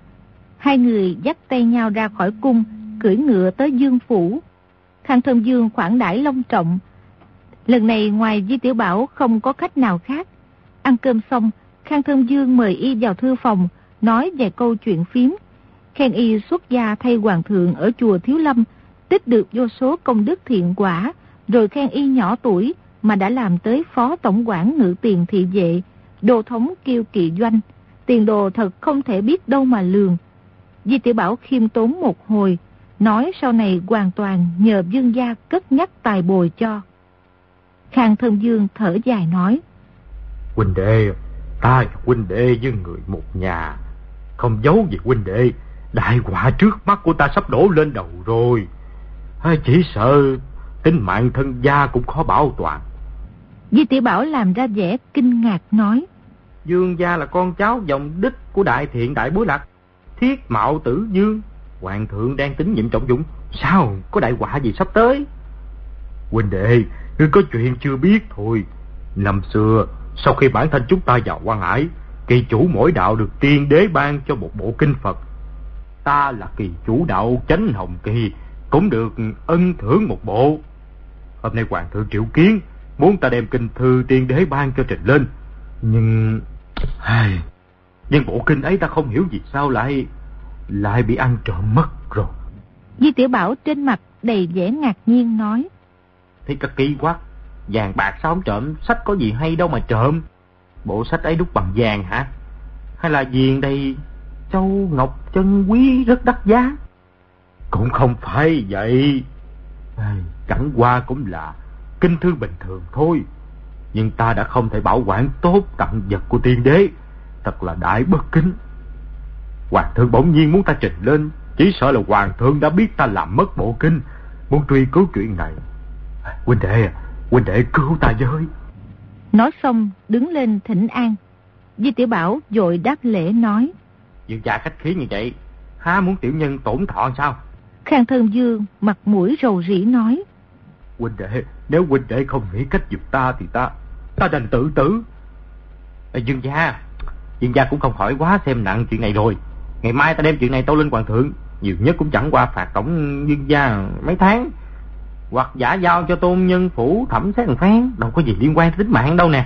Hai người dắt tay nhau ra khỏi cung, cưỡi ngựa tới Dương phủ. Khang Thân Dương khoản đãi long trọng. Lần này ngoài Di Tiểu Bảo không có khách nào khác. Ăn cơm xong, Khang Thân Dương mời Y vào thư phòng, nói vài câu chuyện phiếm, khen Y xuất gia thay hoàng thượng ở chùa Thiếu Lâm, tích được vô số công đức thiện quả, rồi khen Y nhỏ tuổi mà đã làm tới phó tổng quản ngự tiền thị vệ, đô thống kiêu kỵ doanh, tiền đồ thật không thể biết đâu mà lường. Di Tiểu Bảo khiêm tốn một hồi, nói sau này hoàn toàn nhờ Dương gia cất nhắc tài bồi cho. Khang Thân Dương thở dài nói: Huynh đệ, ta và huynh đệ với người một nhà, không giấu gì huynh đệ, đại họa trước mắt của ta sắp đổ lên đầu rồi. Chỉ sợ tính mạng thân gia cũng khó bảo toàn. Di Tiểu Bảo làm ra vẻ kinh ngạc nói: Dương gia là con cháu dòng đích của đại thiện đại bối lạc, Thiết Mạo Tử Dương, hoàng thượng đang tín nhiệm trọng dụng, sao có đại họa gì sắp tới? Huynh đệ, ngươi có chuyện chưa biết thôi. Năm xưa, sau khi bản thân chúng ta vào Quan Hải, kỳ chủ mỗi đạo được tiên đế ban cho một bộ kinh Phật. Ta là kỳ chủ đạo Chánh Hồng Kỳ, cũng được ân thưởng một bộ. Hôm nay hoàng thượng triệu kiến, muốn ta đem kinh thư tiên đế ban cho trình lên. Nhưng... Ai... Nhưng bộ kinh ấy ta không hiểu vì sao lại... lại bị ăn trộm mất rồi. Di Tiểu Bảo trên mặt đầy vẻ ngạc nhiên nói: Thế cả kỳ quá, vàng bạc sao không trộm, sách có gì hay đâu mà trộm. Bộ sách ấy đúc bằng vàng hả? Hay là viền đầy châu ngọc chân quý rất đắt giá? Cũng không phải vậy. Chẳng qua cũng là kinh thư bình thường thôi. Nhưng ta đã không thể bảo quản tốt tặng vật của tiên đế, thật là đại bất kính. Hoàng thượng bỗng nhiên muốn ta trình lên, chỉ sợ là hoàng thượng đã biết ta làm mất bộ kinh, muốn truy cứu chuyện này. Huynh đệ, huynh đệ cứu ta với. Nói xong đứng lên thỉnh an. Di Tiểu Bảo vội đáp lễ nói: Dương gia khách khí như vậy, há muốn tiểu nhân tổn thọ sao? Khang Thân Dương mặt mũi rầu rĩ nói: Huynh đệ, nếu huynh đệ không nghĩ cách giúp ta thì ta ta đành tự tử. À, Dương gia, Dương gia cũng không khỏi quá xem nặng chuyện này rồi. Ngày mai ta đem chuyện này tâu lên hoàng thượng, nhiều nhất cũng chẳng qua phạt tổng Dương gia mấy tháng, hoặc giả giao cho tôn nhân phủ thẩm xét một phen, đâu có gì liên quan tới tính mạng đâu nè.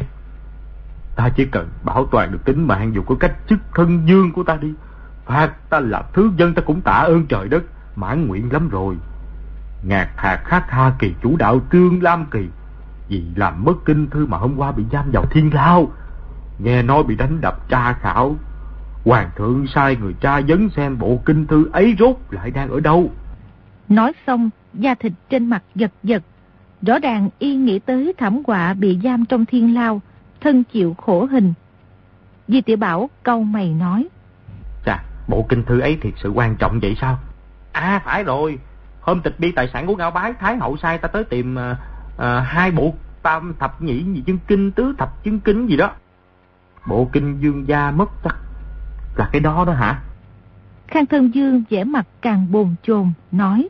Ta chỉ cần bảo toàn được tính mạng dù có cách chức thân dương của ta đi, phạt ta làm thứ dân ta cũng tạ ơn trời đất, mãn nguyện lắm rồi. Ngạc thạc khát tha kỳ chủ đạo Trương Lam Kỳ, vì làm mất kinh thư mà hôm qua bị giam vào thiên lao, nghe nói bị đánh đập tra khảo. Hoàng thượng sai người tra vấn xem bộ kinh thư ấy rốt lại đang ở đâu. Nói xong, da thịt trên mặt giật giật. Rõ ràng Y nghĩ tới thảm họa bị giam trong thiên lao, thân chịu khổ hình. Di Tiểu Bảo cau mày nói: Chà, bộ kinh thư ấy thiệt sự quan trọng vậy sao? À phải rồi, hôm tịch bi tài sản của Ngao Bái, Thái hậu sai ta tới tìm uh, uh, hai bộ tam thập nhị gì chân kinh, tứ thập chân kinh gì đó. Bộ kinh Dương gia mất chắc là cái đó đó hả? Khang Thân Dương vẻ mặt càng bồn chồn nói: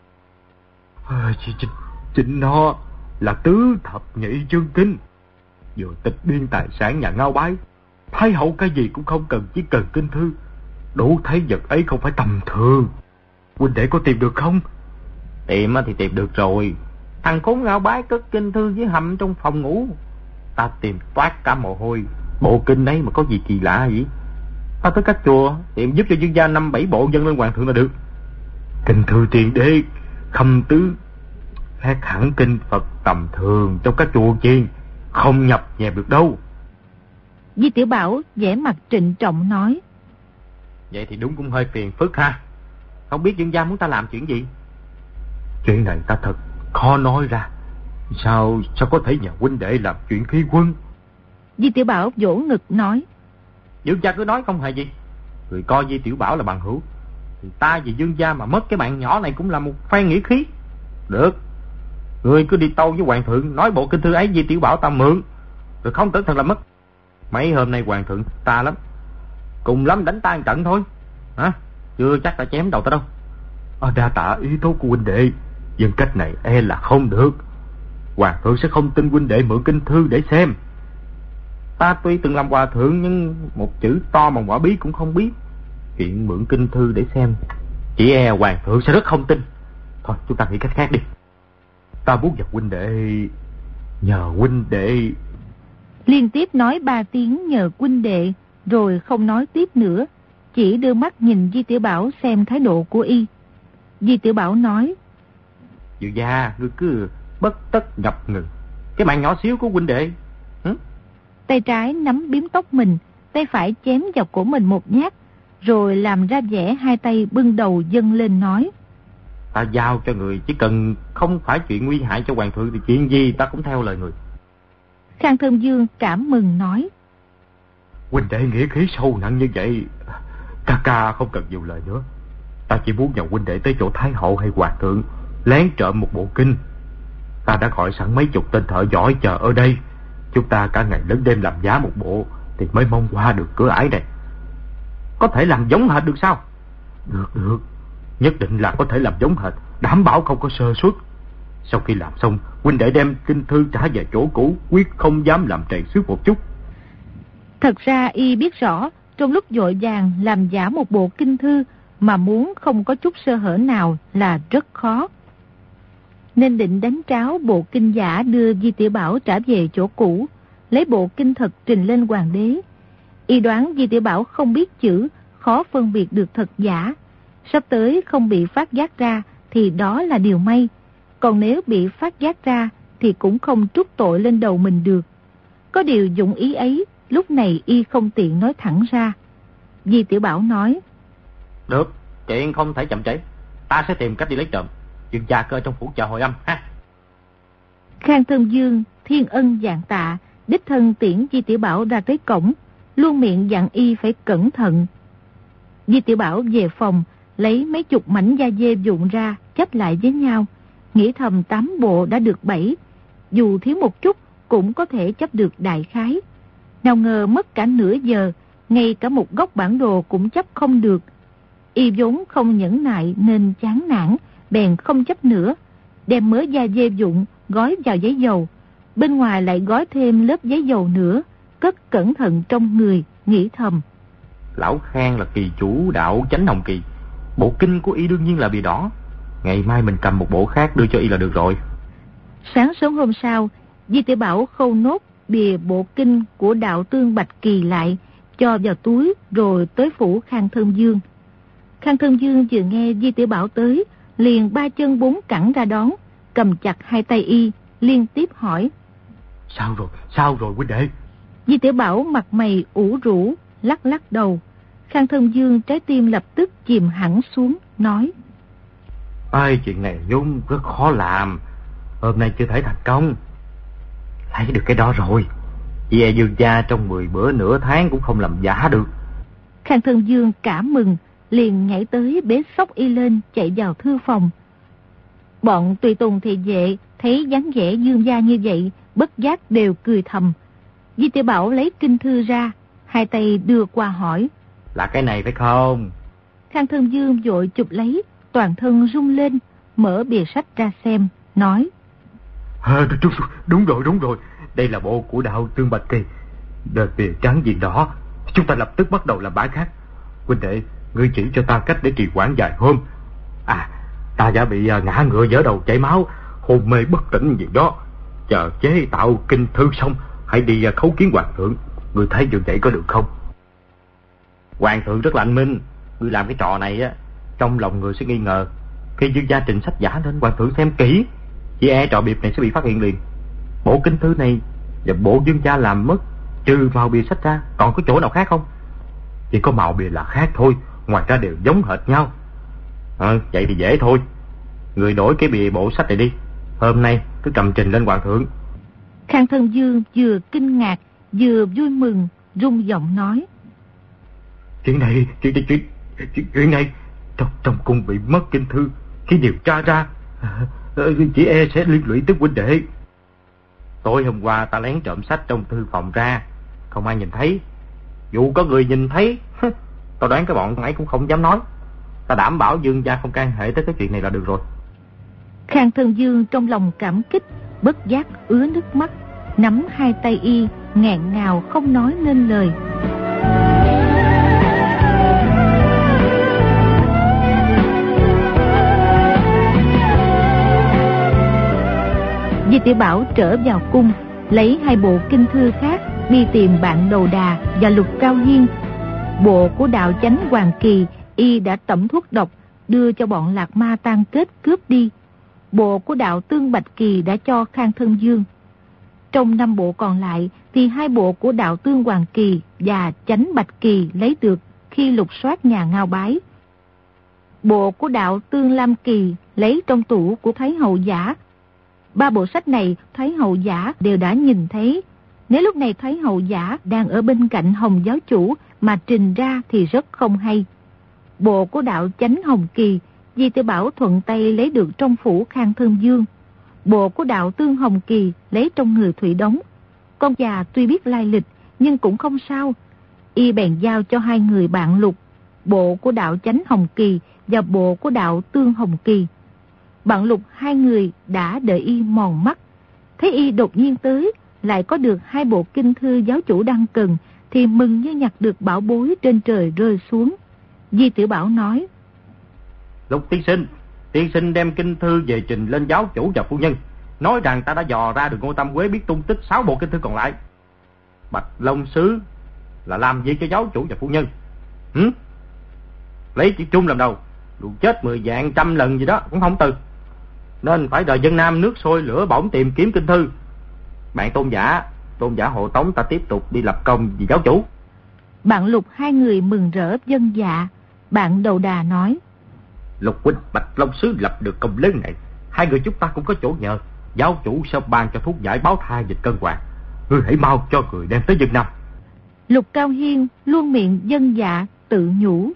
à, chính, chính nó là tứ thập nhị chân kinh, vừa tịch biên tài sản nhà Ngao Bái, Thái hậu cái gì cũng không cần, chỉ cần kinh thư. Đủ thấy vật ấy không phải tầm thường. Huynh đệ có tìm được không? Tìm thì tìm được rồi. Thằng khốn ngao bái cất kinh thư dưới hầm trong phòng ngủ. Ta tìm toát cả mồ hôi. Bộ kinh ấy mà có gì kỳ lạ vậy? Ta tới các chùa tìm giúp cho dương gia năm bảy bộ dâng lên hoàng thượng là được. Kinh thư tiền đế khâm tứ khác hẳn kinh Phật tầm thường trong các chùa chiền, không nhập nhèm được đâu. Di Tiểu Bảo vẻ mặt trịnh trọng nói. Vậy thì đúng cũng hơi phiền phức ha. Không biết dương gia muốn ta làm chuyện gì? Chuyện này ta thật khó nói ra. Sao sao có thể nhờ huynh đệ làm chuyện khí quân? Di Tiểu Bảo vỗ ngực nói. Dương gia cứ nói không hề gì. Người coi Di Tiểu Bảo là bằng hữu, thì ta vì dương gia mà mất cái bạn nhỏ này cũng là một phen nghĩa khí. Được, người cứ đi tâu với hoàng thượng, nói bộ kinh thư ấy Di Tiểu Bảo ta mượn, rồi không cẩn thận làm mất. Mấy hôm nay hoàng thượng ta lắm, cùng lắm đánh ta một trận thôi. Hả? Chưa chắc đã chém đầu ta đâu. À, đa tạ ý tốt của huynh đệ, nhưng cách này e là không được. Hoàng thượng sẽ không tin huynh đệ mượn kinh thư để xem. Ta tuy từng làm hòa thượng, nhưng một chữ to bằng quả bí cũng không biết. Chuyện mượn kinh thư để xem, chỉ e hoàng thượng sẽ rất không tin. Thôi chúng ta nghĩ cách khác đi. Ta muốn gặp huynh đệ, nhờ huynh đệ. Liên tiếp nói ba tiếng nhờ huynh đệ, rồi không nói tiếp nữa, chỉ đưa mắt nhìn Di Tiểu Bảo xem thái độ của y. Di Tiểu Bảo nói. Dự gia, ngươi cứ bất tất ngập ngừng cái mạng nhỏ xíu của huynh đệ. Hử? Tay trái nắm bím tóc mình, tay phải chém vào cổ mình một nhát, rồi làm ra vẻ hai tay bưng đầu dâng lên nói. Ta giao cho người, chỉ cần không phải chuyện nguy hại cho hoàng thượng thì chuyện gì ta cũng theo lời người. Khang Thơm Dương cảm mừng nói. Huynh đệ nghĩa khí sâu nặng như vậy, ca ca không cần nhiều lời nữa. Ta chỉ muốn nhờ huynh đệ tới chỗ Thái hậu hay hoàng thượng lén trộm một bộ kinh. Ta đã gọi sẵn mấy chục tên thợ giỏi chờ ở đây. Chúng ta cả ngày lẫn đêm làm giá một bộ thì mới mong qua được cửa ải này. Có thể làm giống hệt được sao? Được được, nhất định là có thể làm giống hệt, đảm bảo không có sơ suất. Sau khi làm xong, huynh đệ đem kinh thư trả về chỗ cũ, quyết không dám làm trầy xước một chút. Thật ra y biết rõ, trong lúc vội vàng làm giả một bộ kinh thư mà muốn không có chút sơ hở nào là rất khó. Nên định đánh tráo bộ kinh giả đưa Di Tiểu Bảo trả về chỗ cũ, lấy bộ kinh thật trình lên hoàng đế. Y đoán Di Tiểu Bảo không biết chữ, khó phân biệt được thật giả. Sắp tới không bị phát giác ra thì đó là điều may. Còn nếu bị phát giác ra thì cũng không trút tội lên đầu mình được. Có điều dụng ý ấy, lúc này y không tiện nói thẳng ra. Di Tiểu Bảo nói. Được, chuyện không thể chậm trễ. Ta sẽ tìm cách đi lấy trộm. Dương gia cơ trong phủ chờ hồi âm ha. Khang Thơm Dương thiên ân vạn tạ, đích thân tiễn Di Tiểu Bảo ra tới cổng, luôn miệng dặn y phải cẩn thận. Di Tiểu Bảo về phòng, lấy mấy chục mảnh da dê vụn ra chấp lại với nhau, nghĩ thầm tám bộ đã được bảy, dù thiếu một chút cũng có thể chấp được đại khái. Nào ngờ mất cả nửa giờ, ngay cả một góc bản đồ cũng chấp không được. Y vốn không nhẫn nại nên chán nản, bèn không chấp nữa, đem mớ da dê vụn gói vào giấy dầu, bên ngoài lại gói thêm lớp giấy dầu nữa, cất cẩn thận trong người, nghĩ thầm. Lão Khang là kỳ chủ đạo Chánh Hồng Kỳ, bộ kinh của y đương nhiên là bìa đỏ. Ngày mai mình cầm một bộ khác đưa cho y là được rồi. Sáng sớm hôm sau, Di Tiểu Bảo khâu nốt bìa bộ kinh của đạo Tương Bạch Kỳ lại, cho vào túi rồi tới phủ Khang Thơm Dương. Khang Thơm Dương vừa nghe Di Tiểu Bảo tới, liền ba chân bốn cẳng ra đón, cầm chặt hai tay y, liên tiếp hỏi. Sao rồi, sao rồi huynh đệ? Di Tiểu Bảo mặt mày ủ rũ, lắc lắc đầu. Khang Thơm Dương trái tim lập tức chìm hẳn xuống, nói. Ai, chuyện này vốn rất khó làm, hôm nay chưa thể thành công. Lấy được cái đó rồi, chị e Dương gia trong mười bữa nửa tháng cũng không làm giả được. Khang Thơm Dương cảm mừng, liền nhảy tới bế xốc y lên, chạy vào thư phòng. Bọn tùy tùng thị vệ thấy dáng vẻ Dương gia như vậy, bất giác đều cười thầm. Di Tiểu Bảo lấy kinh thư ra, hai tay đưa qua hỏi. Là cái này phải không? Khang Thơm Dương vội chụp lấy, toàn thân rung lên, mở bìa sách ra xem, nói. À, đúng, đúng rồi, đúng rồi, đây là bộ của đạo Tương Bạch Kỳ. Đợt bìa trắng gì đó, chúng ta lập tức bắt đầu làm bãi khác. Huynh đệ, ngươi chỉ cho ta cách để trì hoãn vài hôm. À, ta đã bị ngã ngựa vỡ đầu chảy máu, hôn mê bất tỉnh gì đó. Chờ chế tạo kinh thư xong, hãy đi khấu kiến hoàng thượng. Ngươi thấy như vậy có được không? Hoàng thượng rất là anh minh. Ngươi làm cái trò này á, trong lòng người sẽ nghi ngờ. Khi Dương gia trình sách giả lên, hoàng thượng xem kỹ, chỉ e trò biệp này sẽ bị phát hiện liền. Bộ kinh thư này và bộ Dương gia làm mất, trừ màu bìa sách ra, còn có chỗ nào khác không? Chỉ có màu bìa là khác thôi, ngoài ra đều giống hệt nhau. À, vậy thì dễ thôi. Người đổi cái bìa bộ sách này đi, hôm nay cứ cầm trình lên hoàng thượng. Khang Thân Dương vừa kinh ngạc vừa vui mừng, rung giọng nói: Chuyện này, chuyện chuyện chuyện, chuyện này trong trong cung bị mất kinh thư, khi điều tra ra, chỉ e sẽ liên lụy tới huynh đệ. Tối hôm qua ta lén trộm sách trong thư phòng ra, không ai nhìn thấy. Dù có người nhìn thấy, tao đoán cái bọn ấy cũng không dám nói. Ta đảm bảo Dương gia không can hệ tới cái chuyện này là được rồi. Khang Thân Dương trong lòng cảm kích, bất giác ứa nước mắt, nắm hai tay y, nghẹn ngào không nói nên lời. Di Tiểu Bảo trở vào cung, lấy hai bộ kinh thư khác đi tìm bạn Đầu Đà và Lục Cao Hiên. Bộ của đạo chánh Hoàng Kỳ y đã tẩm thuốc độc đưa cho bọn Lạc Ma tan kết cướp đi. Bộ của đạo Tương Bạch Kỳ đã cho Khang Thân Dương. Trong năm bộ còn lại thì hai bộ của đạo Tương Hoàng Kỳ và chánh Bạch Kỳ lấy được khi lục soát nhà Ngao Bái. Bộ của đạo Tương Lam Kỳ lấy trong tủ của Thái Hậu Giả. Ba bộ sách này Thái Hậu Giả đều đã nhìn thấy. Nếu lúc này Thái Hậu Giả đang ở bên cạnh Hồng giáo chủ mà trình ra thì rất không hay. Bộ của đạo chánh Hồng Kỳ, Di Tiểu Bảo thuận tay lấy được trong phủ Khang Thân Dương. Bộ của đạo Tương Hồng Kỳ lấy trong người Thủy Đống. Con già tuy biết lai lịch nhưng cũng không sao. Y bèn giao cho hai người bạn Lục, bộ của đạo chánh Hồng Kỳ và bộ của đạo Tương Hồng Kỳ. Bạn Lục hai người đã đợi y mòn mắt. Thấy y đột nhiên tới, lại có được hai bộ kinh thư giáo chủ đang cần, thì mừng như nhặt được bảo bối trên trời rơi xuống. Di Tiểu Bảo nói: Lục tiên sinh, tiên sinh đem kinh thư về trình lên giáo chủ và phu nhân, nói rằng ta đã dò ra được Ngô Tam Quế biết tung tích sáu bộ kinh thư còn lại. Bạch Long Sứ là làm gì cho giáo chủ và phu nhân? Hử? Lấy chữ Trung làm đầu, đủ chết mười vạn trăm lần gì đó cũng không từ. Nên phải đợi dân Nam nước sôi lửa bỏng tìm kiếm kinh thư. Bạn Tôn giả, Tôn giả hộ tống ta tiếp tục đi lập công vì giáo chủ. Bạn Lục hai người mừng rỡ vâng dạ. Bạn Đầu Đà nói: Lục huynh, Bạch Long Sứ lập được công lớn này, hai người chúng ta cũng có chỗ nhờ. Giáo chủ sẽ ban cho thuốc giải báo thai dịch cân hoàng. Ngươi hãy mau cho người đem tới dân Nam. Lục Cao Hiên luôn miệng vâng dạ, tự nhủ: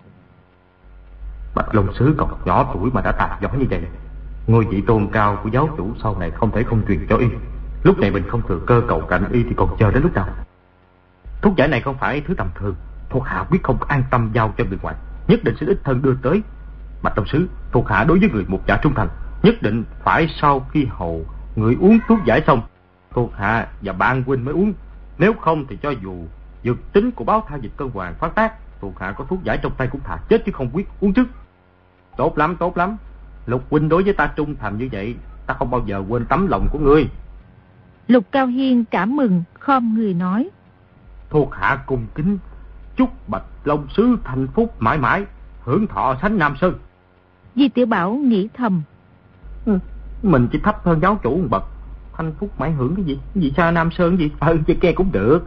Bạch Long Sứ còn nhỏ tuổi mà đã tài giỏi như vậy, ngôi vị tôn cao của giáo chủ sau này không thể không truyền cho y. Lúc này mình không thừa cơ cầu cạnh y thì còn chờ đến lúc nào? Thuốc giải này không phải thứ tầm thường, thuộc hạ quyết không an tâm giao cho người ngoài, nhất định sẽ đích thân đưa tới. Bạch Long Sứ, thuộc hạ đối với người một giả trung thành, nhất định phải sau khi hầu người uống thuốc giải xong, thuộc hạ và bạn huynh mới uống. Nếu không thì cho dù dược tính của báo thai dịch cân hoàng phát tác, thuộc hạ có thuốc giải trong tay cũng thà chết chứ không quyết uống trước. Tốt lắm, tốt lắm. Lục huynh đối với ta trung thành như vậy, ta không bao giờ quên tấm lòng của ngươi. Lục Cao Hiên cảm mừng, khom người nói: Thuộc hạ cùng kính chúc Bạch Long Sứ thành phúc mãi mãi, hưởng thọ sánh Nam Sơn. Di Tiểu Bảo nghĩ thầm: ừ, mình chỉ thấp hơn giáo chủ một bậc, thanh phúc mãi hưởng cái gì? Cái gì sao Nam Sơn gì? Ừ, chứ nghe cũng được.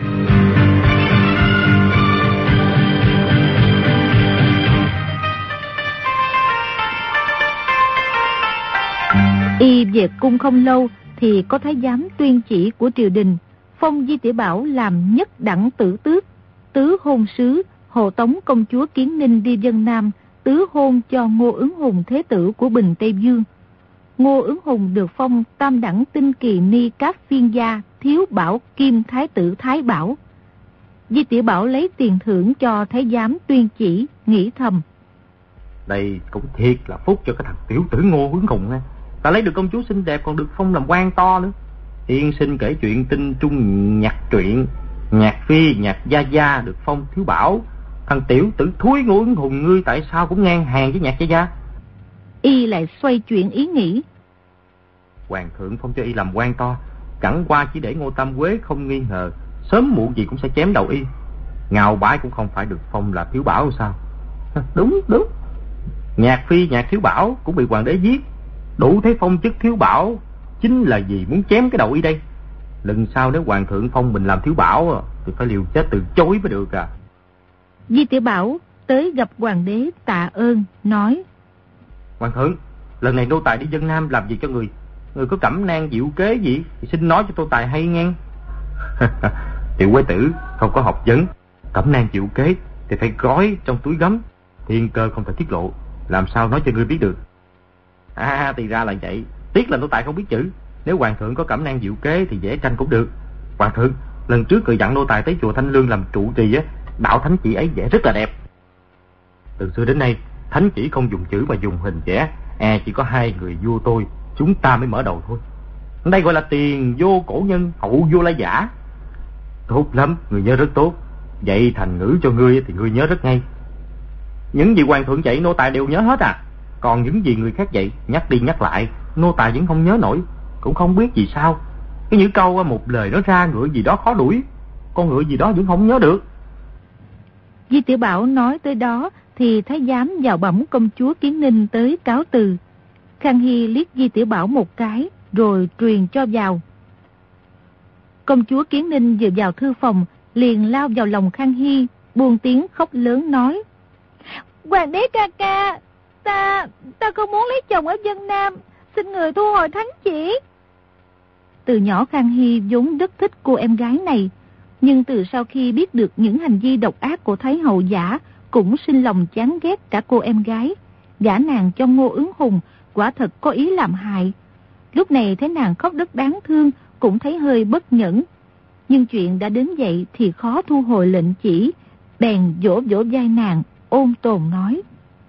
Y về cung không lâu thì có thái giám tuyên chỉ của triều đình, phong Di Tiểu Bảo làm nhất đẳng tử tước, tứ hôn sứ, hộ tống công chúa Kiến Ninh đi dân Nam, tứ hôn cho Ngô Ứng Hùng thế tử của Bình Tây Dương. Ngô Ứng Hùng được phong tam đẳng tinh kỳ ni cáp phiên gia, thiếu bảo kim thái tử Thái Bảo. Di Tiểu Bảo lấy tiền thưởng cho thái giám tuyên chỉ, nghĩ thầm: Đây cũng thiệt là phúc cho cái thằng tiểu tử Ngô Ứng Hùng nha. Ta lấy được công chúa xinh đẹp còn được phong làm quan to nữa. Tiên sinh kể chuyện tinh trung nhạc truyện, Nhạc Phi, Nhạc Gia Gia được phong thiếu bảo. Thằng tiểu tử thúi Ngô Ứng Hùng ngươi tại sao cũng ngang hàng với Nhạc Gia Gia? Y lại xoay chuyển ý nghĩ. Hoàng thượng phong cho y làm quan to, chẳng qua chỉ để Ngô Tam Quế không nghi ngờ, sớm muộn gì cũng sẽ chém đầu y. Ngao Bái cũng không phải được phong là thiếu bảo sao? Đúng, đúng. Nhạc Phi, Nhạc thiếu bảo cũng bị hoàng đế giết, đủ thấy phong chức thiếu bảo chính là gì muốn chém cái đầu y đây. Lần sau nếu hoàng thượng phong mình làm thiếu bảo thì phải liều chết từ chối mới được à. Di Tiểu Bảo tới gặp hoàng đế tạ ơn, nói: Hoàng thượng, lần này nô tài đi Vân Nam làm gì cho người? Người có cẩm nang diệu kế gì thì xin nói cho nô tài hay nghe. Tiểu Quế tử không có học vấn, cẩm nang diệu kế thì phải gói trong túi gấm, thiên cơ không thể tiết lộ, làm sao nói cho ngươi biết được. À thì ra là vậy, tiếc là nô tài không biết chữ. Nếu hoàng thượng có cẩm nang diệu kế thì vẽ tranh cũng được. Hoàng thượng, lần trước người dặn nô tài tới chùa Thanh Lương làm trụ trì á, đạo thánh chỉ ấy vẽ rất là đẹp. Từ xưa đến nay thánh chỉ không dùng chữ mà dùng hình vẽ, à chỉ có hai người vua tôi chúng ta mới mở đầu thôi. Đây gọi là tiền vô cổ nhân, hậu vô lai giả. Tốt lắm, người nhớ rất tốt. Dạy thành ngữ cho ngươi thì ngươi nhớ rất ngay. Những gì hoàng thượng dạy nô tài đều nhớ hết à. Còn những gì người khác dạy nhắc đi nhắc lại nô tài vẫn không nhớ nổi, cũng không biết vì sao. Cái những câu một lời nói ra ngựa gì đó khó đuổi, con ngựa gì đó vẫn không nhớ được. Di Tiểu Bảo nói tới đó thì thái giám vào bẩm công chúa Kiến Ninh tới cáo từ. Khang Hy liếc Di Tiểu Bảo một cái rồi truyền cho vào. Công chúa Kiến Ninh vừa vào thư phòng liền lao vào lòng Khang Hy, buông tiếng khóc lớn nói: Hoàng đế ca ca, ta ta không muốn lấy chồng ở Vân Nam, xin người thu hồi thánh chỉ. Từ nhỏ Khang Hy vốn rất thích cô em gái này, nhưng từ sau khi biết được những hành vi độc ác của Thái hậu Giả, cũng sinh lòng chán ghét cả cô em gái. Gả nàng cho Ngô Ứng Hùng quả thật có ý làm hại. Lúc này thấy nàng khóc rất đáng thương, cũng thấy hơi bất nhẫn. Nhưng chuyện đã đến vậy thì khó thu hồi lệnh chỉ, bèn vỗ vỗ vai nàng, ôn tồn nói: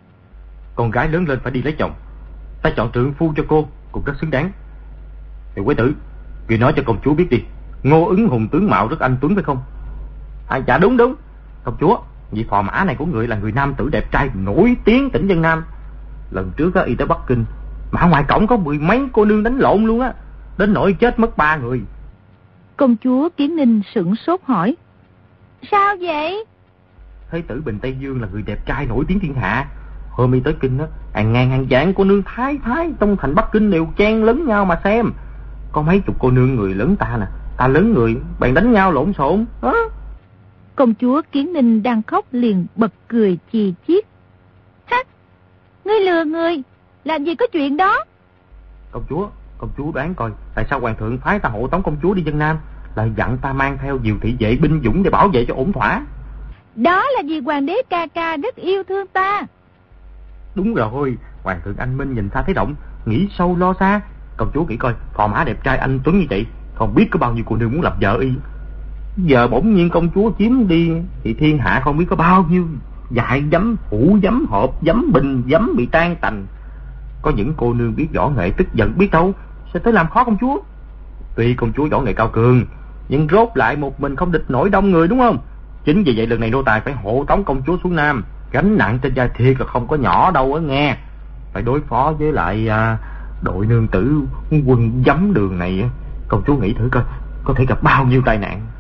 Con gái lớn lên phải đi lấy chồng, ta chọn trượng phu cho cô cũng rất xứng đáng. Tiểu Quế tử, người nói cho công chúa biết đi, Ngô Ứng Hùng tướng mạo rất anh tuấn phải không? À dạ đúng đúng. Công chúa, vị phò mã này của người là người nam tử đẹp trai nổi tiếng tỉnh Vân Nam. Lần trước á, y tới Bắc Kinh, mà ngoài cổng có mười mấy cô nương đánh lộn luôn á, đến nỗi chết mất ba người. Công chúa Kiến Ninh sửng sốt hỏi: Sao vậy? Thái tử Bình Tây Dương là người đẹp trai nổi tiếng thiên hạ. Hôm y tới Kinh á, hàng ngàn hàng vạn cô nương thái thái trong thành Bắc Kinh đều chen lấn nhau mà xem. Có mấy chục cô nương người lớn ta nè, ta lớn người, bèn đánh nhau lộn xộn đó. Công chúa Kiến Ninh đang khóc liền bật cười chì chiết: Ha, ngươi lừa người, làm gì có chuyện đó. Công chúa, công chúa đoán coi, tại sao hoàng thượng phái ta hộ tống công chúa đi Vân Nam, lại dặn ta mang theo nhiều thị vệ binh dũng để bảo vệ cho ổn thỏa? Đó là vì hoàng đế ca ca rất yêu thương ta. Đúng rồi, hoàng thượng anh minh nhìn ta thấy động, nghĩ sâu lo xa. Công chúa nghĩ coi, phò mã đẹp trai anh tuấn như vậy, không biết có bao nhiêu cô nương muốn làm vợ y. Giờ bỗng nhiên công chúa chiếm đi thì thiên hạ không biết có bao nhiêu dại dấm, hũ dấm, hộp dấm, bình dấm bị tan tành. Có những cô nương biết võ nghệ tức giận biết đâu sẽ tới làm khó công chúa. Tuy công chúa võ nghệ cao cường, nhưng rốt lại một mình không địch nổi đông người, đúng không? Chính vì vậy lần này nô tài phải hộ tống công chúa xuống Nam, gánh nặng trên vai thiệt là không có nhỏ đâu á nghe. Phải đối phó với lại à, đội nương tử quân giấm đường này, công chúa nghĩ thử coi có thể gặp bao nhiêu tai nạn.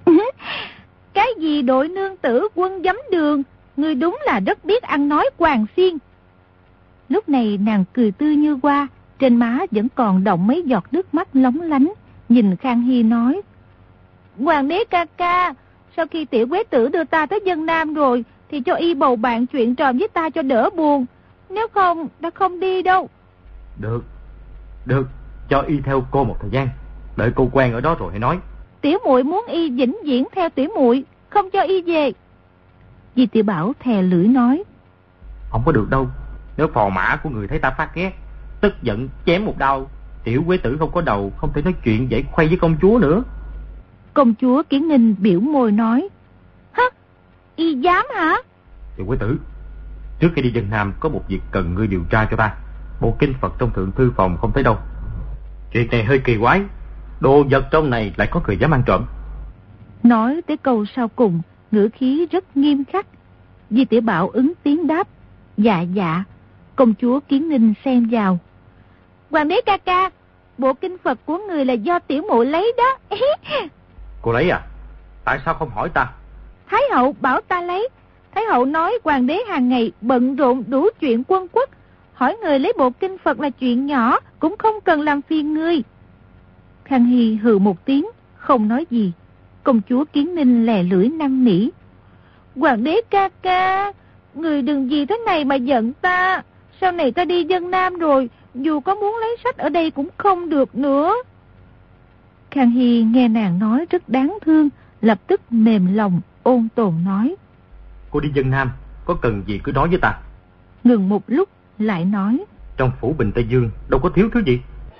Cái gì đội nương tử quân giấm đường, ngươi đúng là rất biết ăn nói Hoàng Xiên. Lúc này nàng cười tươi như hoa, trên má vẫn còn đọng mấy giọt nước mắt lóng lánh, nhìn Khang Hy nói: Hoàng đế ca ca, sau khi tiểu quế tử đưa ta tới Vân Nam rồi thì cho y bầu bạn chuyện trò với ta cho đỡ buồn, nếu không ta không đi đâu. Được, được, cho y theo cô một thời gian, đợi cô quen ở đó rồi hãy nói. Tiểu muội muốn y vĩnh viễn theo tiểu muội, không cho y về. Di Tiểu Bảo thè lưỡi nói: Không có được đâu, nếu phò mã của người thấy ta phát ghét, tức giận chém một đao, tiểu quế tử không có đầu, không thể nói chuyện dễ khoay với công chúa nữa. Công chúa Kiến Ninh biểu môi nói: Hả, y dám hả? Tiểu quế tử, trước khi đi Vân Nam có một việc cần ngươi điều tra cho ta. Bộ kinh Phật trong thượng thư phòng không thấy đâu. Chuyện này hơi kỳ quái, đồ vật trong này lại có người dám ăn trộm. Nói tới câu sau cùng, ngữ khí rất nghiêm khắc. Di Tiểu Bảo ứng tiếng đáp: Dạ dạ. Công chúa Kiến Ninh xen vào: Hoàng đế ca ca, bộ kinh Phật của người là do tiểu muội lấy đó. Cô lấy à? Tại sao không hỏi ta? Thái hậu bảo ta lấy. Thái hậu nói hoàng đế hàng ngày bận rộn đủ chuyện quân quốc, hỏi người lấy bộ kinh Phật là chuyện nhỏ, cũng không cần làm phiền ngươi. Khang Hy hừ một tiếng, không nói gì. Công chúa Kiến Ninh lè lưỡi năn nỉ: Hoàng đế ca ca, người đừng vì thế này mà giận ta. Sau này ta đi Vân Nam rồi, dù có muốn lấy sách ở đây cũng không được nữa. Khang Hy nghe nàng nói rất đáng thương, lập tức mềm lòng, ôn tồn nói: Cô đi Vân Nam, có cần gì cứ nói với ta. Ngừng một lúc, lại nói: Trong phủ Bình Tây Dương đâu có thiếu thứ gì.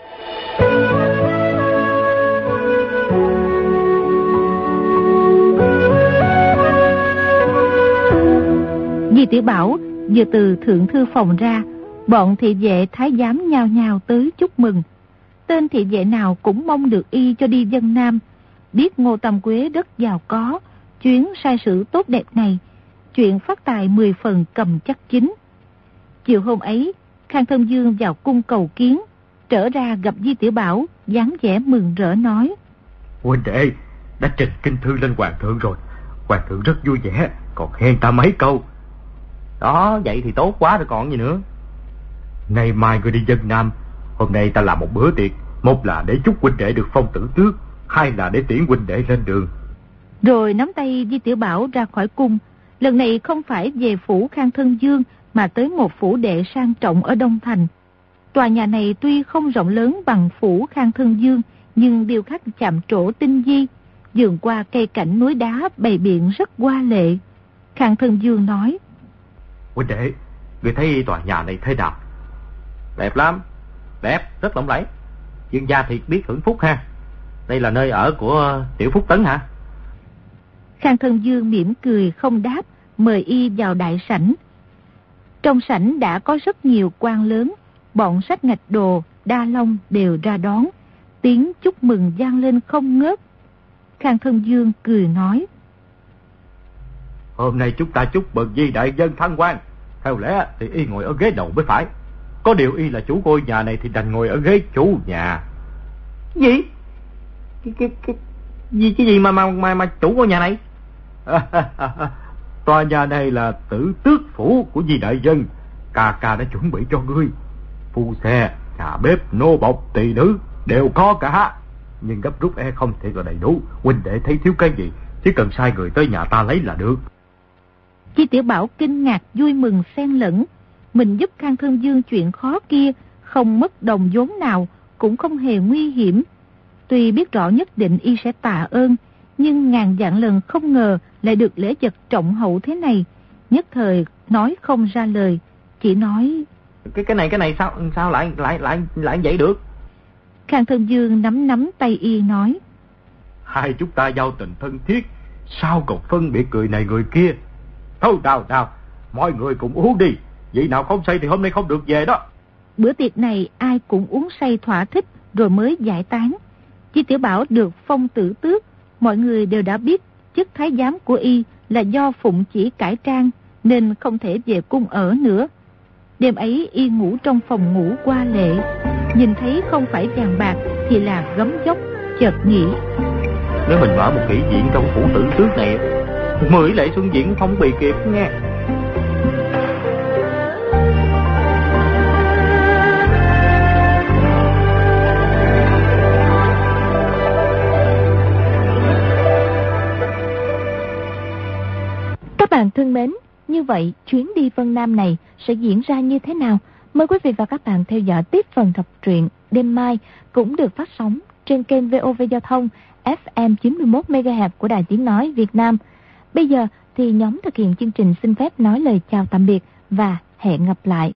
Di Tiểu Bảo vừa từ thượng thư phòng ra, bọn thị vệ thái giám nhao nhao tới chúc mừng. Tên thị vệ nào cũng mong được y cho đi Vân Nam. Biết Ngô Tam Quế rất giàu có, chuyến sai sử tốt đẹp này, chuyện phát tài mười phần cầm chắc chính. Chiều hôm ấy, Khang Thân Dương vào cung cầu kiến, trở ra gặp Di Tiểu Bảo, dáng vẻ mừng rỡ nói: Huynh đệ đã trình kinh thư lên hoàng thượng rồi, hoàng thượng rất vui vẻ, còn khen ta mấy câu. Đó, vậy thì tốt quá rồi còn gì nữa. Ngày mai người đi Vân Nam, hôm nay ta làm một bữa tiệc, một là để chúc huynh đệ được phong tử tước, hai là để tiễn huynh đệ lên đường. Rồi nắm tay Di Tiểu Bảo ra khỏi cung. Lần này không phải về phủ Khang Thân Dương, mà tới một phủ đệ sang trọng ở Đông Thành. Tòa nhà này tuy không rộng lớn bằng phủ Khang Thân Dương, nhưng điêu khắc chạm trổ tinh vi, vườn qua cây cảnh núi đá bày biện rất hoa lệ. Khang Thân Dương nói: Huynh đệ, người thấy tòa nhà này thế nào? Đẹp lắm, đẹp, rất lộng lẫy. Dương gia thiệt biết hưởng phúc ha. Đây là nơi ở của Tiểu Phúc Tấn hả? Khang Thân Dương mỉm cười không đáp, mời y vào đại sảnh. Trong sảnh đã có rất nhiều quan lớn, bọn Sách Ngạch Đồ, Đa Long đều ra đón, tiếng chúc mừng vang lên không ngớt. Khang Thân Dương cười nói: Hôm nay chúng ta chúc mừng Di đại dân thăng quan, theo lẽ thì y ngồi ở ghế đầu mới phải. Có điều y là chủ ngôi nhà này thì đành ngồi ở ghế chủ nhà. Gì? Cái cái cái gì cái gì mà mà mà, mà chủ ngôi nhà này? Tòa nhà này là tử tước phủ của Di đại dân, ca ca đã chuẩn bị cho ngươi. Phu xe, nhà bếp, nô bộc, tỳ nữ đều có cả. Nhưng gấp rút e không thể là đầy đủ. Huynh đệ thấy thiếu cái gì, chỉ cần sai người tới nhà ta lấy là được. Di Tiểu Bảo kinh ngạc vui mừng xen lẫn. Mình giúp Khang Thân Dương chuyện khó kia, không mất đồng vốn nào, cũng không hề nguy hiểm. Tuy biết rõ nhất định y sẽ tạ ơn, nhưng ngàn vạn lần không ngờ lại được lễ vật trọng hậu thế này. Nhất thời nói không ra lời, chỉ nói: Cái cái này cái này sao sao lại lại lại lại vậy được? Khang Thân Dương nắm nắm tay y nói: Hai chúng ta giao tình thân thiết, sao còn phân biệt người này người kia? Thôi nào nào, mọi người cùng uống đi, vị nào không say thì hôm nay không được về đó. Bữa tiệc này ai cũng uống say thỏa thích rồi mới giải tán. Di Tiểu Bảo được phong tử tước, mọi người đều đã biết chức thái giám của y là do phụng chỉ cải trang, nên không thể về cung ở nữa. Đêm ấy y ngủ trong phòng ngủ hoa lệ, nhìn thấy không phải vàng bạc thì là gấm dốc, chợt nghĩ: Nếu mình mở một kỷ diện trong phủ tử tước này, mười lệ xuân diễn không bị kịp nghe. Các bạn thân mến, như vậy chuyến đi Vân Nam này sẽ diễn ra như thế nào? Mời quý vị và các bạn theo dõi tiếp phần đọc truyện đêm mai cũng được phát sóng trên kênh vê o vê Giao thông ép em chín mươi mốt mê ga héc của Đài Tiếng Nói Việt Nam. Bây giờ thì nhóm thực hiện chương trình xin phép nói lời chào tạm biệt và hẹn gặp lại.